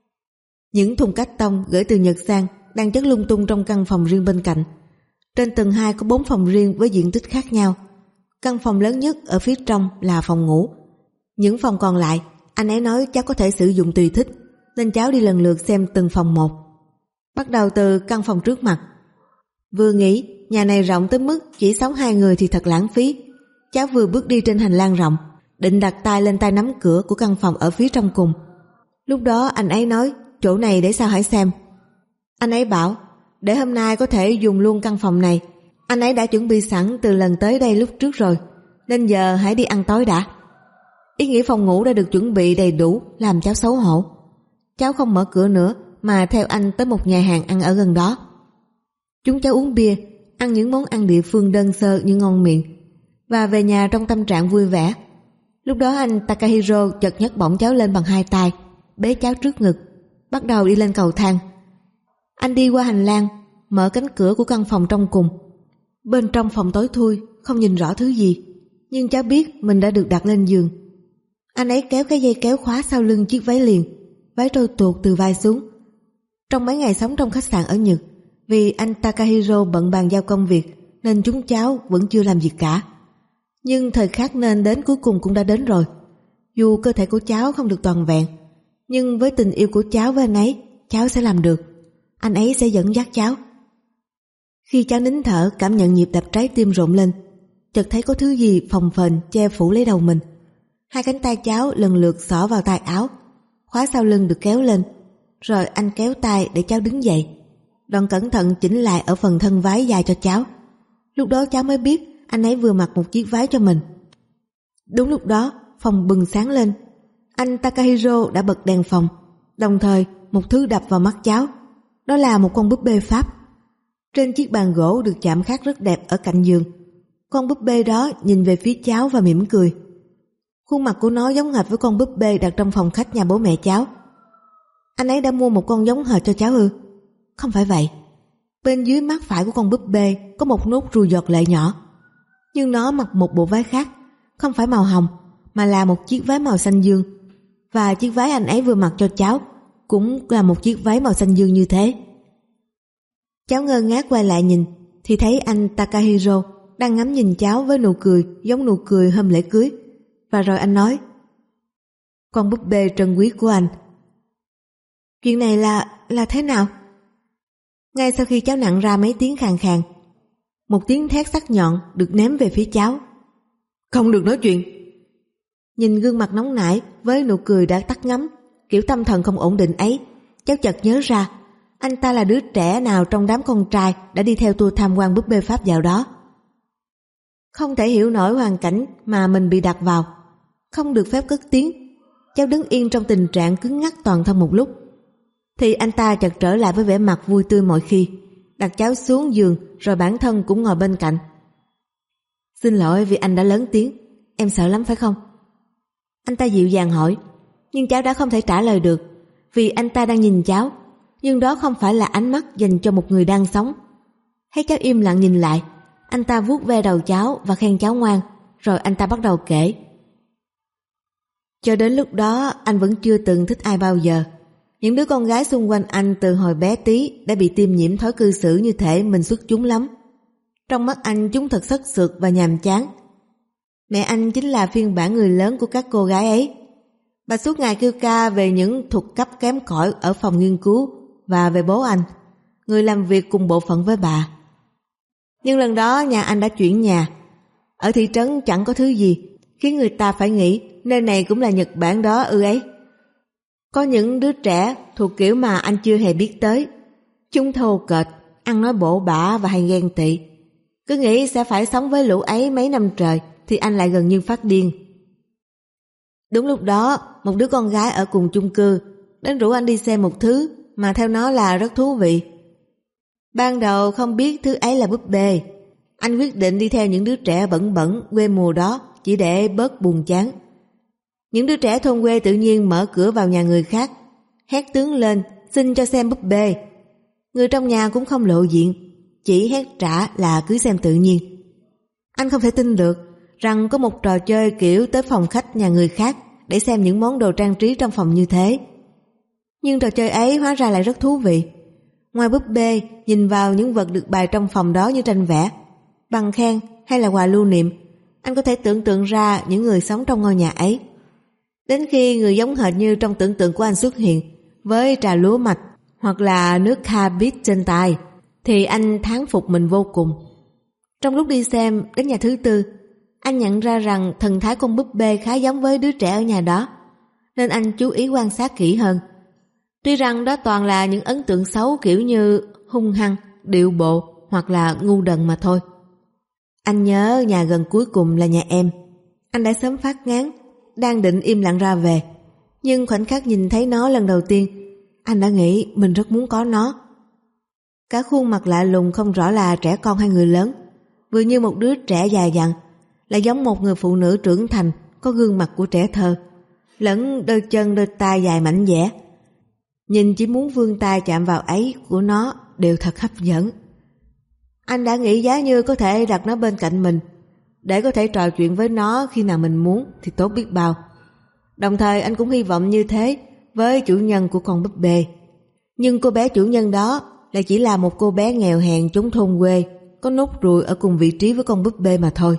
Những thùng cát tông gửi từ Nhật sang đang chất lung tung trong căn phòng riêng bên cạnh. Trên tầng 2 có 4 phòng riêng với diện tích khác nhau. Căn phòng lớn nhất ở phía trong là phòng ngủ. Những phòng còn lại anh ấy nói cháu có thể sử dụng tùy thích, nên cháu đi lần lượt xem từng phòng một. Bắt đầu từ căn phòng trước mặt. Vừa nghĩ nhà này rộng tới mức chỉ sống 2 người thì thật lãng phí, cháu vừa bước đi trên hành lang rộng, định đặt tay lên tay nắm cửa của căn phòng ở phía trong cùng. Lúc đó anh ấy nói chỗ này để sao hãy xem. Anh ấy bảo để hôm nay có thể dùng luôn căn phòng này. Anh ấy đã chuẩn bị sẵn từ lần tới đây lúc trước rồi, nên giờ hãy đi ăn tối đã. Ý nghĩa phòng ngủ đã được chuẩn bị đầy đủ làm cháu xấu hổ. Cháu không mở cửa nữa mà theo anh tới một nhà hàng ăn ở gần đó. Chúng cháu uống bia, ăn những món ăn địa phương đơn sơ nhưng ngon miệng, và về nhà trong tâm trạng vui vẻ. Lúc đó anh Takahiro chợt nhấc bổng cháu lên bằng 2 tay, bế cháu trước ngực, bắt đầu đi lên cầu thang. Anh đi qua hành lang, mở cánh cửa của căn phòng trong cùng. Bên trong phòng tối thui, không nhìn rõ thứ gì, nhưng cháu biết mình đã được đặt lên giường. Anh ấy kéo cái dây kéo khóa sau lưng chiếc váy liền, váy trôi tuột từ vai xuống. Trong mấy ngày sống trong khách sạn ở Nhật, vì anh Takahiro bận bàn giao công việc nên chúng cháu vẫn chưa làm việc cả. Nhưng thời khắc nên đến cuối cùng cũng đã đến rồi. Dù cơ thể của cháu không được toàn vẹn, nhưng với tình yêu của cháu với anh ấy, cháu sẽ làm được. Anh ấy sẽ dẫn dắt cháu. Khi cháu nín thở cảm nhận nhịp đập trái tim rộn lên, chợt thấy có thứ gì phồng phềnh che phủ lấy đầu mình. 2 cánh tay cháu lần lượt xỏ vào tay áo, khóa sau lưng được kéo lên, rồi anh kéo tay để cháu đứng dậy, đoạn cẩn thận chỉnh lại ở phần thân váy dài cho cháu. Lúc đó cháu mới biết anh ấy vừa mặc một chiếc váy cho mình. Đúng lúc đó phòng bừng sáng lên. Anh Takahiro đã bật đèn phòng, đồng thời một thứ đập vào mắt cháu. Đó là một con búp bê Pháp. Trên chiếc bàn gỗ được chạm khắc rất đẹp ở cạnh giường, con búp bê đó nhìn về phía cháu và mỉm cười. Khuôn mặt của nó giống hệt với con búp bê đặt trong phòng khách nhà bố mẹ cháu. Anh ấy đã mua một con giống hệt cho cháu ư? Không phải vậy. Bên dưới mắt phải của con búp bê có một nốt ruồi giọt lệ nhỏ, nhưng nó mặc một bộ váy khác, không phải màu hồng mà là một chiếc váy màu xanh dương, và chiếc váy anh ấy vừa mặc cho cháu cũng là một chiếc váy màu xanh dương như thế. Cháu ngơ ngác quay lại nhìn thì thấy anh Takahiro đang ngắm nhìn cháu với nụ cười giống nụ cười hôm lễ cưới. Và rồi anh nói: con búp bê trân quý của anh. Chuyện này là thế nào? Ngay sau khi cháu nặn ra mấy tiếng khàn khàn, một tiếng thét sắc nhọn được ném về phía cháu. Không được nói chuyện. Nhìn gương mặt nóng nảy với nụ cười đã tắt ngấm, kiểu tâm thần không ổn định ấy, cháu chợt nhớ ra anh ta là đứa trẻ nào trong đám con trai đã đi theo tour tham quan búp bê Pháp dạo đó. Không thể hiểu nổi hoàn cảnh mà mình bị đặt vào, không được phép cất tiếng. Cháu đứng yên trong tình trạng cứng ngắc toàn thân một lúc, thì anh ta chợt trở lại với vẻ mặt vui tươi mọi khi, đặt cháu xuống giường rồi bản thân cũng ngồi bên cạnh. Xin lỗi vì anh đã lớn tiếng, em sợ lắm phải không? Anh ta dịu dàng hỏi, nhưng cháu đã không thể trả lời được, vì anh ta đang nhìn cháu, nhưng đó không phải là ánh mắt dành cho một người đang sống. Thấy cháu im lặng nhìn lại, anh ta vuốt ve đầu cháu và khen cháu ngoan, rồi anh ta bắt đầu kể. Cho đến lúc đó anh vẫn chưa từng thích ai bao giờ. Những đứa con gái xung quanh anh từ hồi bé tí đã bị tiêm nhiễm thói cư xử như thể mình xuất chúng lắm. Trong mắt anh chúng thật sất sượt và nhàm chán. Mẹ anh chính là phiên bản người lớn của các cô gái ấy. Bà suốt ngày kêu ca về những thuộc cấp kém cỏi ở phòng nghiên cứu và về bố anh, người làm việc cùng bộ phận với bà. Nhưng lần đó nhà anh đã chuyển nhà. Ở thị trấn chẳng có thứ gì khiến người ta phải nghĩ nơi này cũng là Nhật Bản đó ư ấy. Có những đứa trẻ thuộc kiểu mà anh chưa hề biết tới. Chúng thô kệch, ăn nói bổ bả và hay ghen tị. Cứ nghĩ sẽ phải sống với lũ ấy mấy năm trời thì anh lại gần như phát điên. Đúng lúc đó, một đứa con gái ở cùng chung cư đến rủ anh đi xem một thứ mà theo nó là rất thú vị. Ban đầu không biết thứ ấy là búp bê. Anh quyết định đi theo những đứa trẻ bẩn bẩn quê mùa đó chỉ để bớt buồn chán. Những đứa trẻ thôn quê tự nhiên mở cửa vào nhà người khác, hét tướng lên xin cho xem búp bê. Người trong nhà cũng không lộ diện, chỉ hét trả là cứ xem tự nhiên. Anh không thể tin được rằng có một trò chơi kiểu tới phòng khách nhà người khác để xem những món đồ trang trí trong phòng như thế. Nhưng trò chơi ấy hóa ra lại rất thú vị. Ngoài búp bê, nhìn vào những vật được bày trong phòng đó như tranh vẽ, bằng khen hay là quà lưu niệm, anh có thể tưởng tượng ra những người sống trong ngôi nhà ấy. Đến khi người giống hệt như trong tưởng tượng của anh xuất hiện với trà lúa mạch hoặc là nước Carbis trên tay, thì anh thán phục mình vô cùng. Trong lúc đi xem đến nhà thứ tư, anh nhận ra rằng thần thái con búp bê khá giống với đứa trẻ ở nhà đó, nên anh chú ý quan sát kỹ hơn. Tuy rằng đó toàn là những ấn tượng xấu kiểu như hung hăng, điệu bộ hoặc là ngu đần mà thôi. Anh nhớ nhà gần cuối cùng là nhà em. Anh đã sớm phát ngán, đang định im lặng ra về, nhưng khoảnh khắc nhìn thấy nó lần đầu tiên, anh đã nghĩ mình rất muốn có nó. Cả khuôn mặt lạ lùng không rõ là trẻ con hay người lớn, vừa như một đứa trẻ già dặn, lại giống một người phụ nữ trưởng thành có gương mặt của trẻ thơ, lẫn đôi chân đôi tay dài mảnh dẻ. Nhìn chỉ muốn vươn tay chạm vào ấy của nó đều thật hấp dẫn. Anh đã nghĩ giá như có thể đặt nó bên cạnh mình để có thể trò chuyện với nó khi nào mình muốn thì tốt biết bao. Đồng thời anh cũng hy vọng như thế với chủ nhân của con búp bê. Nhưng cô bé chủ nhân đó lại chỉ là một cô bé nghèo hèn chốn thôn quê, có nốt ruồi ở cùng vị trí với con búp bê mà thôi.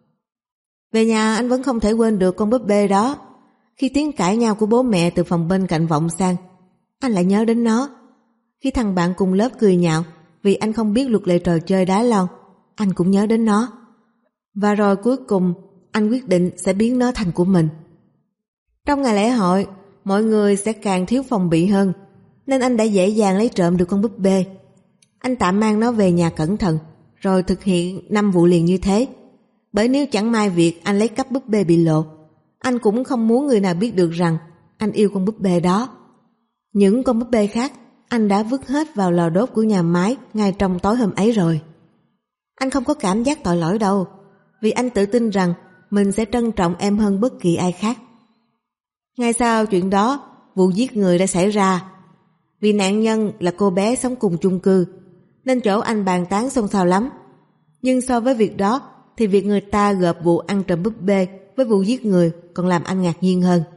Về nhà anh vẫn không thể quên được con búp bê đó. Khi tiếng cãi nhau của bố mẹ từ phòng bên cạnh vọng sang, anh lại nhớ đến nó. Khi thằng bạn cùng lớp cười nhạo vì anh không biết luật lệ trò chơi đá lon, anh cũng nhớ đến nó. Và rồi cuối cùng anh quyết định sẽ biến nó thành của mình. Trong ngày lễ hội, mọi người sẽ càng thiếu phòng bị hơn, nên anh đã dễ dàng lấy trộm được con búp bê. Anh tạm mang nó về nhà cẩn thận, rồi thực hiện 5 vụ liền như thế. Bởi nếu chẳng may việc anh lấy cắp búp bê bị lộ, anh cũng không muốn người nào biết được rằng anh yêu con búp bê đó. Những con búp bê khác anh đã vứt hết vào lò đốt của nhà máy ngay trong tối hôm ấy rồi. Anh không có cảm giác tội lỗi đâu, vì anh tự tin rằng mình sẽ trân trọng em hơn bất kỳ ai khác. Ngay sau chuyện đó, vụ giết người đã xảy ra. Vì nạn nhân là cô bé sống cùng chung cư, nên chỗ anh bàn tán xôn xao lắm. Nhưng so với việc đó, thì việc người ta gộp vụ ăn trộm búp bê với vụ giết người còn làm anh ngạc nhiên hơn.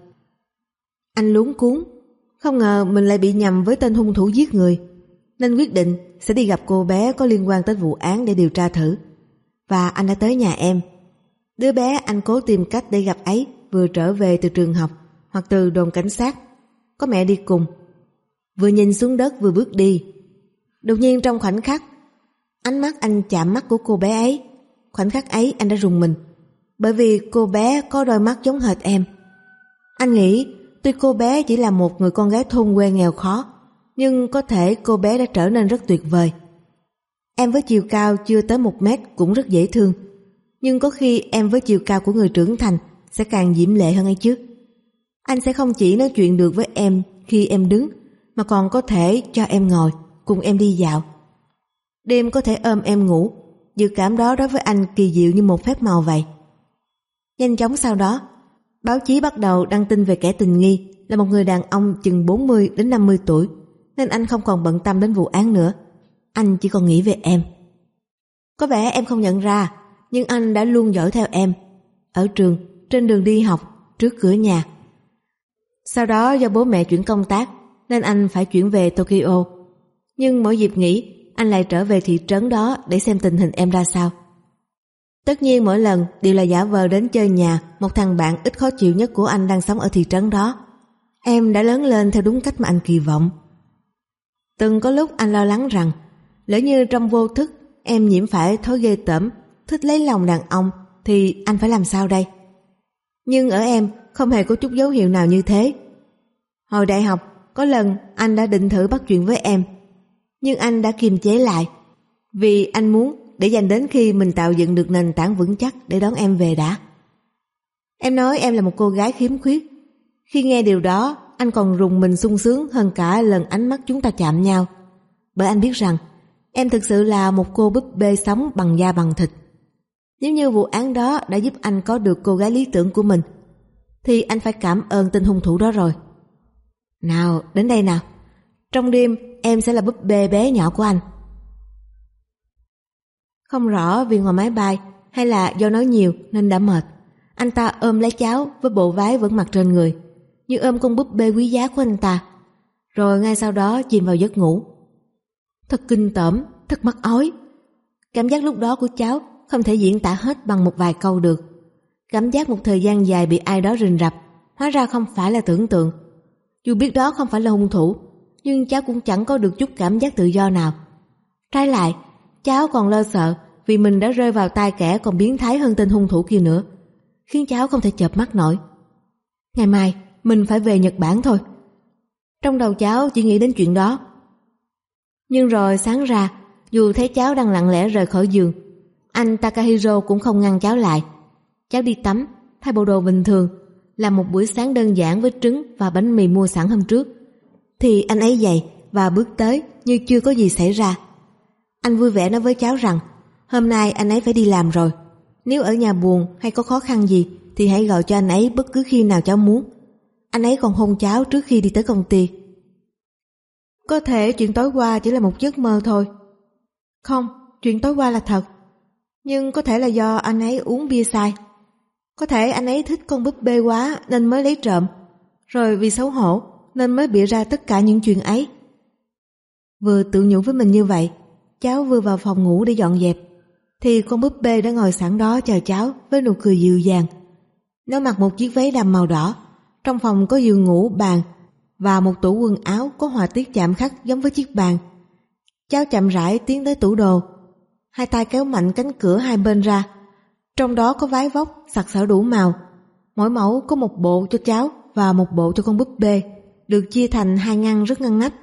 Anh luống cuống, không ngờ mình lại bị nhầm với tên hung thủ giết người, nên quyết định sẽ đi gặp cô bé có liên quan tới vụ án để điều tra thử. Và anh đã tới nhà em. Đứa bé anh cố tìm cách để gặp ấy vừa trở về từ trường học hoặc từ đồn cảnh sát, có mẹ đi cùng. Vừa nhìn xuống đất vừa bước đi. Đột nhiên trong khoảnh khắc, ánh mắt anh chạm mắt của cô bé ấy. Khoảnh khắc ấy anh đã rùng mình, bởi vì cô bé có đôi mắt giống hệt em. Anh nghĩ tuy cô bé chỉ là một người con gái thôn quê nghèo khó, nhưng có thể cô bé đã trở nên rất tuyệt vời. Em với chiều cao chưa tới 1 mét cũng rất dễ thương, nhưng có khi em với chiều cao của người trưởng thành sẽ càng diễm lệ hơn ấy chứ. Anh sẽ không chỉ nói chuyện được với em khi em đứng, mà còn có thể cho em ngồi, cùng em đi dạo. Đêm có thể ôm em ngủ. Dự cảm đó đối với anh kỳ diệu như một phép màu vậy. Nhanh chóng sau đó, báo chí bắt đầu đăng tin về kẻ tình nghi là một người đàn ông chừng 40 đến 50 tuổi, nên anh không còn bận tâm đến vụ án nữa. Anh chỉ còn nghĩ về em. Có vẻ em không nhận ra, nhưng anh đã luôn dõi theo em. Ở trường, trên đường đi học, trước cửa nhà. Sau đó do bố mẹ chuyển công tác, nên anh phải chuyển về Tokyo. Nhưng mỗi dịp nghỉ, anh lại trở về thị trấn đó để xem tình hình em ra sao. Tất nhiên mỗi lần đều là giả vờ đến chơi nhà một thằng bạn ít khó chịu nhất của anh đang sống ở thị trấn đó. Em đã lớn lên theo đúng cách mà anh kỳ vọng. Từng có lúc anh lo lắng rằng lỡ như trong vô thức em nhiễm phải thói ghê tởm thích lấy lòng đàn ông thì anh phải làm sao đây? Nhưng ở em không hề có chút dấu hiệu nào như thế. Hồi đại học có lần anh đã định thử bắt chuyện với em, nhưng anh đã kiềm chế lại, vì anh muốn để dành đến khi mình tạo dựng được nền tảng vững chắc để đón em về đã. Em nói em là một cô gái khiếm khuyết. Khi nghe điều đó, anh còn rùng mình sung sướng hơn cả lần ánh mắt chúng ta chạm nhau, bởi anh biết rằng em thực sự là một cô búp bê sống bằng da bằng thịt. Nếu như vụ án đó đã giúp anh có được cô gái lý tưởng của mình, thì anh phải cảm ơn tên hung thủ đó rồi. Nào, đến đây nào. Trong đêm em sẽ là búp bê bé nhỏ của anh. Không rõ vì ngồi máy bay hay là do nói nhiều nên đã mệt, anh ta ôm lấy cháu với bộ váy vẫn mặc trên người, như ôm con búp bê quý giá của anh ta, rồi ngay sau đó chìm vào giấc ngủ. Thật kinh tởm, thật mắc ói. Cảm giác lúc đó của cháu không thể diễn tả hết bằng một vài câu được. Cảm giác một thời gian dài bị ai đó rình rập, hóa ra không phải là tưởng tượng. Dù biết đó không phải là hung thủ, nhưng cháu cũng chẳng có được chút cảm giác tự do nào. Trái lại, cháu còn lo sợ vì mình đã rơi vào tay kẻ còn biến thái hơn tên hung thủ kia nữa, khiến cháu không thể chợp mắt nổi. Ngày mai mình phải về Nhật Bản thôi. Trong đầu cháu chỉ nghĩ đến chuyện đó. Nhưng rồi sáng ra, dù thấy cháu đang lặng lẽ rời khỏi giường, anh Takahiro cũng không ngăn cháu lại. Cháu đi tắm, thay bộ đồ bình thường, làm một buổi sáng đơn giản với trứng và bánh mì mua sẵn hôm trước. Thì anh ấy dậy và bước tới như chưa có gì xảy ra. Anh vui vẻ nói với cháu rằng hôm nay anh ấy phải đi làm rồi. Nếu ở nhà buồn hay có khó khăn gì thì hãy gọi cho anh ấy bất cứ khi nào cháu muốn. Anh ấy còn hôn cháu trước khi đi tới công ty. Có thể chuyện tối qua chỉ là một giấc mơ thôi. Không, chuyện tối qua là thật. Nhưng có thể là do anh ấy uống bia sai. Có thể anh ấy thích con búp bê quá nên mới lấy trộm, rồi vì xấu hổ nên mới bịa ra tất cả những chuyện ấy. Vừa tự nhủ với mình như vậy, cháu vừa vào phòng ngủ để dọn dẹp, thì con búp bê đã ngồi sẵn đó chờ cháu với nụ cười dịu dàng. Nó mặc một chiếc váy đầm màu đỏ. Trong phòng có giường ngủ, bàn và một tủ quần áo có họa tiết chạm khắc giống với chiếc bàn. Cháu chậm rãi tiến tới tủ đồ, hai tay kéo mạnh cánh cửa hai bên ra. Trong đó có váy vóc sặc sỡ đủ màu. Mỗi mẫu có một bộ cho cháu và một bộ cho con búp bê, được chia thành hai ngăn rất ngăn nắp.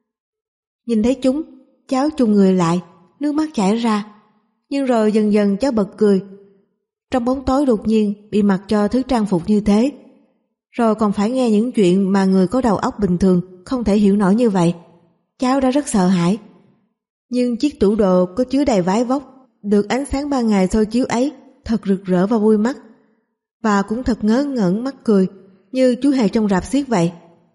Nhìn thấy chúng, cháu chùng người lại, nước mắt chảy ra. Nhưng rồi dần dần cháu bật cười. Trong bóng tối đột nhiên bị mặc cho thứ trang phục như thế, rồi còn phải nghe những chuyện mà người có đầu óc bình thường không thể hiểu nổi như vậy. Cháu đã rất sợ hãi. Nhưng chiếc tủ đồ có chứa đầy váy vóc, được ánh sáng ban ngày soi chiếu ấy thật rực rỡ và vui mắt, và cũng thật ngớ ngẩn mắc cười, như chú hề trong rạp xiếc vậy.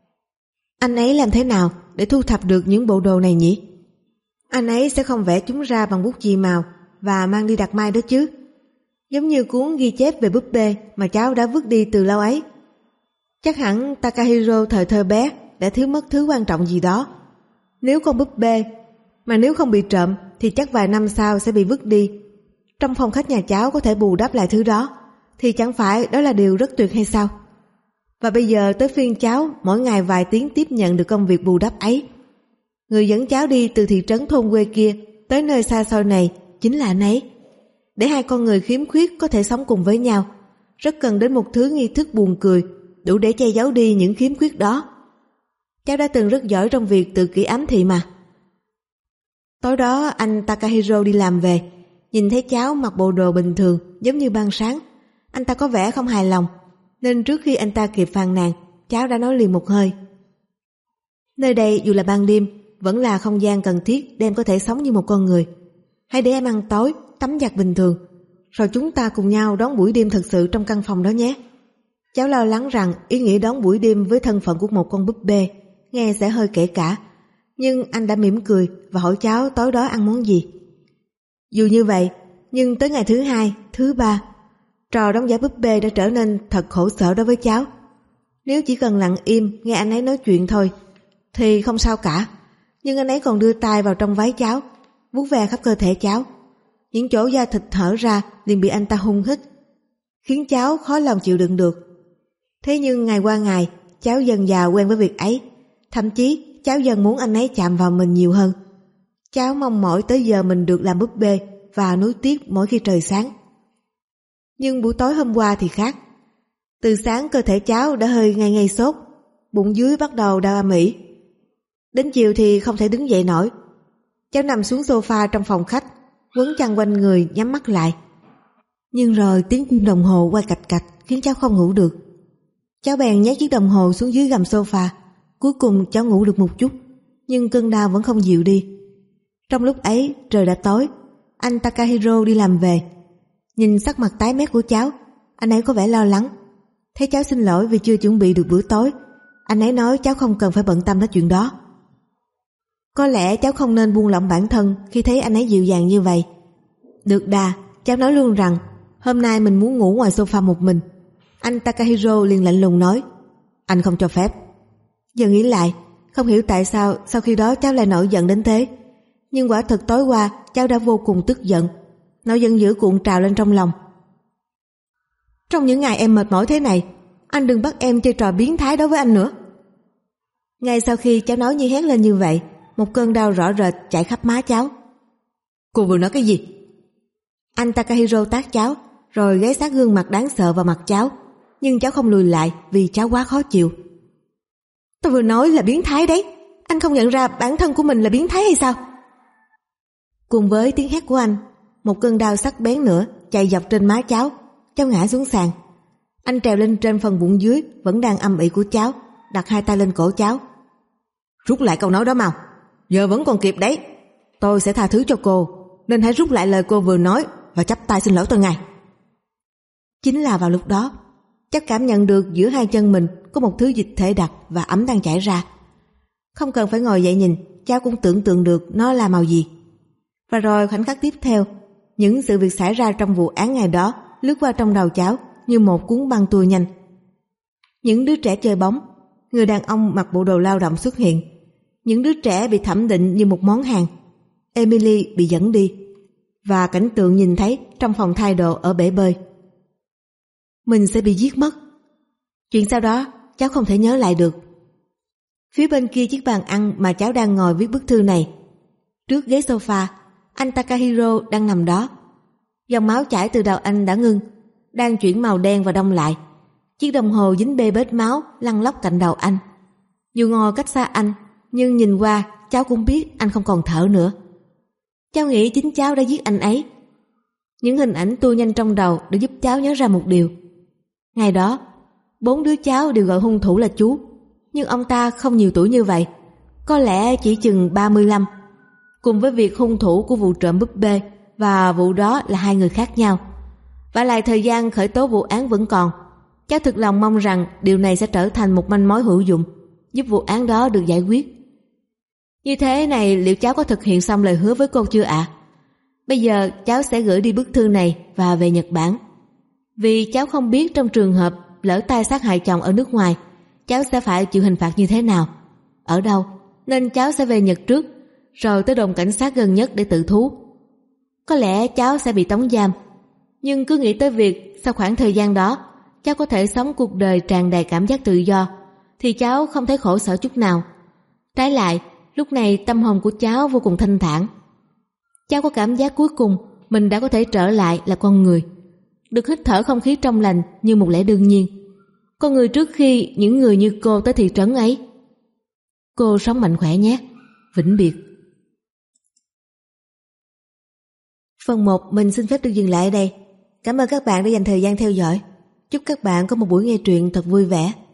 Anh ấy làm thế nào để thu thập được những bộ đồ này nhỉ? Anh ấy sẽ không vẽ chúng ra bằng bút chì màu và mang đi đặt may đó chứ? Giống như cuốn ghi chép về búp bê mà cháu đã vứt đi từ lâu ấy. Chắc hẳn Takahiro thời thơ bé đã thiếu mất thứ quan trọng gì đó. Nếu con búp bê mà nếu không bị trộm thì chắc vài năm sau sẽ bị vứt đi. Trong phòng khách nhà cháu có thể bù đắp lại thứ đó, thì chẳng phải đó là điều rất tuyệt hay sao? Và bây giờ tới phiên cháu mỗi ngày vài tiếng tiếp nhận được công việc bù đắp ấy. Người dẫn cháu đi từ thị trấn thôn quê kia tới nơi xa xôi này chính là anh ấy. Để hai con người khiếm khuyết có thể sống cùng với nhau, rất cần đến một thứ nghi thức buồn cười đủ để che giấu đi những khiếm khuyết đó. Cháu đã từng rất giỏi trong việc tự kỷ ám thị mà. Tối đó anh Takahiro đi làm về, nhìn thấy cháu mặc bộ đồ bình thường giống như ban sáng. Anh ta có vẻ không hài lòng, nên trước khi anh ta kịp phàn nàn, cháu đã nói liền một hơi. Nơi đây dù là ban đêm vẫn là không gian cần thiết để em có thể sống như một con người. Hãy để em ăn tối, tắm giặt bình thường, rồi chúng ta cùng nhau đón buổi đêm thật sự trong căn phòng đó nhé. Cháu lo lắng rằng ý nghĩa đón buổi đêm với thân phận của một con búp bê nghe sẽ hơi kể cả, nhưng anh đã mỉm cười và hỏi cháu tối đó ăn món gì. Dù như vậy, nhưng tới ngày thứ hai, thứ ba, trò đóng giả búp bê đã trở nên thật khổ sở đối với cháu. Nếu chỉ cần lặng im nghe anh ấy nói chuyện thôi thì không sao cả, nhưng anh ấy còn đưa tay vào trong váy cháu, vuốt ve khắp cơ thể cháu. Những chỗ da thịt hở ra liền bị anh ta hung hít, khiến cháu khó lòng chịu đựng được. Thế nhưng ngày qua ngày, cháu dần dà quen với việc ấy. Thậm chí cháu dần muốn anh ấy chạm vào mình nhiều hơn. Cháu mong mỏi tới giờ mình được làm búp bê và nuối tiếc mỗi khi trời sáng. Nhưng buổi tối hôm qua thì khác. Từ sáng cơ thể cháu đã hơi ngây ngây sốt, bụng dưới bắt đầu đau ầm ĩ. Đến chiều thì không thể đứng dậy nổi. Cháu nằm xuống sofa trong phòng khách, quấn chăn quanh người, nhắm mắt lại. Nhưng rồi tiếng chuông đồng hồ quay cạch cạch khiến cháu không ngủ được. Cháu bèn nhét chiếc đồng hồ xuống dưới gầm sofa. Cuối cùng cháu ngủ được một chút, nhưng cơn đau vẫn không dịu đi. Trong lúc ấy trời đã tối. Anh Takahiro đi làm về. Nhìn sắc mặt tái mét của cháu, anh ấy có vẻ lo lắng. thấy cháu xin lỗi vì chưa chuẩn bị được bữa tối. Anh ấy nói cháu không cần phải bận tâm đến chuyện đó. Có lẽ cháu không nên buông lỏng bản thân khi thấy anh ấy dịu dàng như vậy. Được đà, cháu nói luôn rằng hôm nay mình muốn ngủ ngoài sofa một mình. Anh Takahiro liền lạnh lùng nói, anh không cho phép. Giờ nghĩ lại, không hiểu tại sao sau khi đó cháu lại nổi giận đến thế. Nhưng quả thực tối qua cháu đã vô cùng tức giận. Nỗi giận dữ cuộn trào lên trong lòng. Trong những ngày em mệt mỏi thế này, anh đừng bắt em chơi trò biến thái đó với anh nữa. Ngay sau khi cháu nói như hét lên như vậy, một cơn đau rõ rệt chạy khắp má cháu. Cô vừa nói cái gì? Anh Takahiro tát cháu, rồi ghé sát gương mặt đáng sợ vào mặt cháu. Nhưng cháu không lùi lại vì cháu quá khó chịu. Tôi vừa nói là biến thái đấy. Anh không nhận ra bản thân của mình là biến thái hay sao? Cùng với tiếng hét của anh, một cơn đau sắc bén nữa chạy dọc trên má cháu. Cháu ngã xuống sàn. Anh trèo lên trên phần bụng dưới vẫn đang âm ỉ của cháu, đặt hai tay lên cổ cháu. Rút lại câu nói đó mau, giờ vẫn còn kịp đấy. Tôi sẽ tha thứ cho cô, nên hãy rút lại lời cô vừa nói và chắp tay xin lỗi tôi ngay. Chính là vào lúc đó, cháu cảm nhận được giữa hai chân mình có một thứ dịch thể đặc và ấm đang chảy ra. Không cần phải ngồi dậy nhìn, cháu cũng tưởng tượng được nó là màu gì. Và rồi khoảnh khắc tiếp theo, những sự việc xảy ra trong vụ án ngày đó lướt qua trong đầu cháu như một cuốn băng tua nhanh. Những đứa trẻ chơi bóng, người đàn ông mặc bộ đồ lao động xuất hiện, những đứa trẻ bị thẩm định như một món hàng, Emily bị dẫn đi, và cảnh tượng nhìn thấy trong phòng thay đồ ở bể bơi. Mình sẽ bị giết mất. Chuyện sau đó cháu không thể nhớ lại được. Phía bên kia chiếc bàn ăn mà cháu đang ngồi viết bức thư này, trước ghế sofa, anh Takahiro đang nằm đó. Dòng máu chảy từ đầu anh đã ngưng, đang chuyển màu đen và đông lại. Chiếc đồng hồ dính bê bết máu lăn lóc cạnh đầu anh. Dù ngồi cách xa anh, nhưng nhìn qua cháu cũng biết anh không còn thở nữa. Cháu nghĩ chính cháu đã giết anh ấy. Những hình ảnh tua nhanh trong đầu để giúp cháu nhớ ra một điều. Ngày đó, 4 đứa cháu đều gọi hung thủ là chú, nhưng ông ta không nhiều tuổi như vậy, có lẽ chỉ chừng 35. Cùng với việc hung thủ của vụ trộm búp bê và vụ đó là hai người khác nhau. Và lại thời gian khởi tố vụ án vẫn còn. Cháu thực lòng mong rằng điều này sẽ trở thành một manh mối hữu dụng, giúp vụ án đó được giải quyết. Như thế này liệu cháu có thực hiện xong lời hứa với cô chưa ạ? Bây giờ cháu sẽ gửi đi bức thư này và về Nhật Bản. Vì cháu không biết trong trường hợp lỡ tay sát hại chồng ở nước ngoài, cháu sẽ phải chịu hình phạt như thế nào, ở đâu, nên cháu sẽ về Nhật trước, rồi tới đồn cảnh sát gần nhất để tự thú. Có lẽ cháu sẽ bị tống giam, nhưng cứ nghĩ tới việc sau khoảng thời gian đó cháu có thể sống cuộc đời tràn đầy cảm giác tự do, thì cháu không thấy khổ sở chút nào. Trái lại, lúc này tâm hồn của cháu vô cùng thanh thản. Cháu có cảm giác cuối cùng mình đã có thể trở lại là con người, được hít thở không khí trong lành như một lẽ đương nhiên. Con người trước khi những người như cô tới thị trấn ấy. Cô sống mạnh khỏe nhé. Vĩnh biệt. Phần 1 mình xin phép được dừng lại ở đây. Cảm ơn các bạn đã dành thời gian theo dõi. Chúc các bạn có một buổi nghe truyện thật vui vẻ.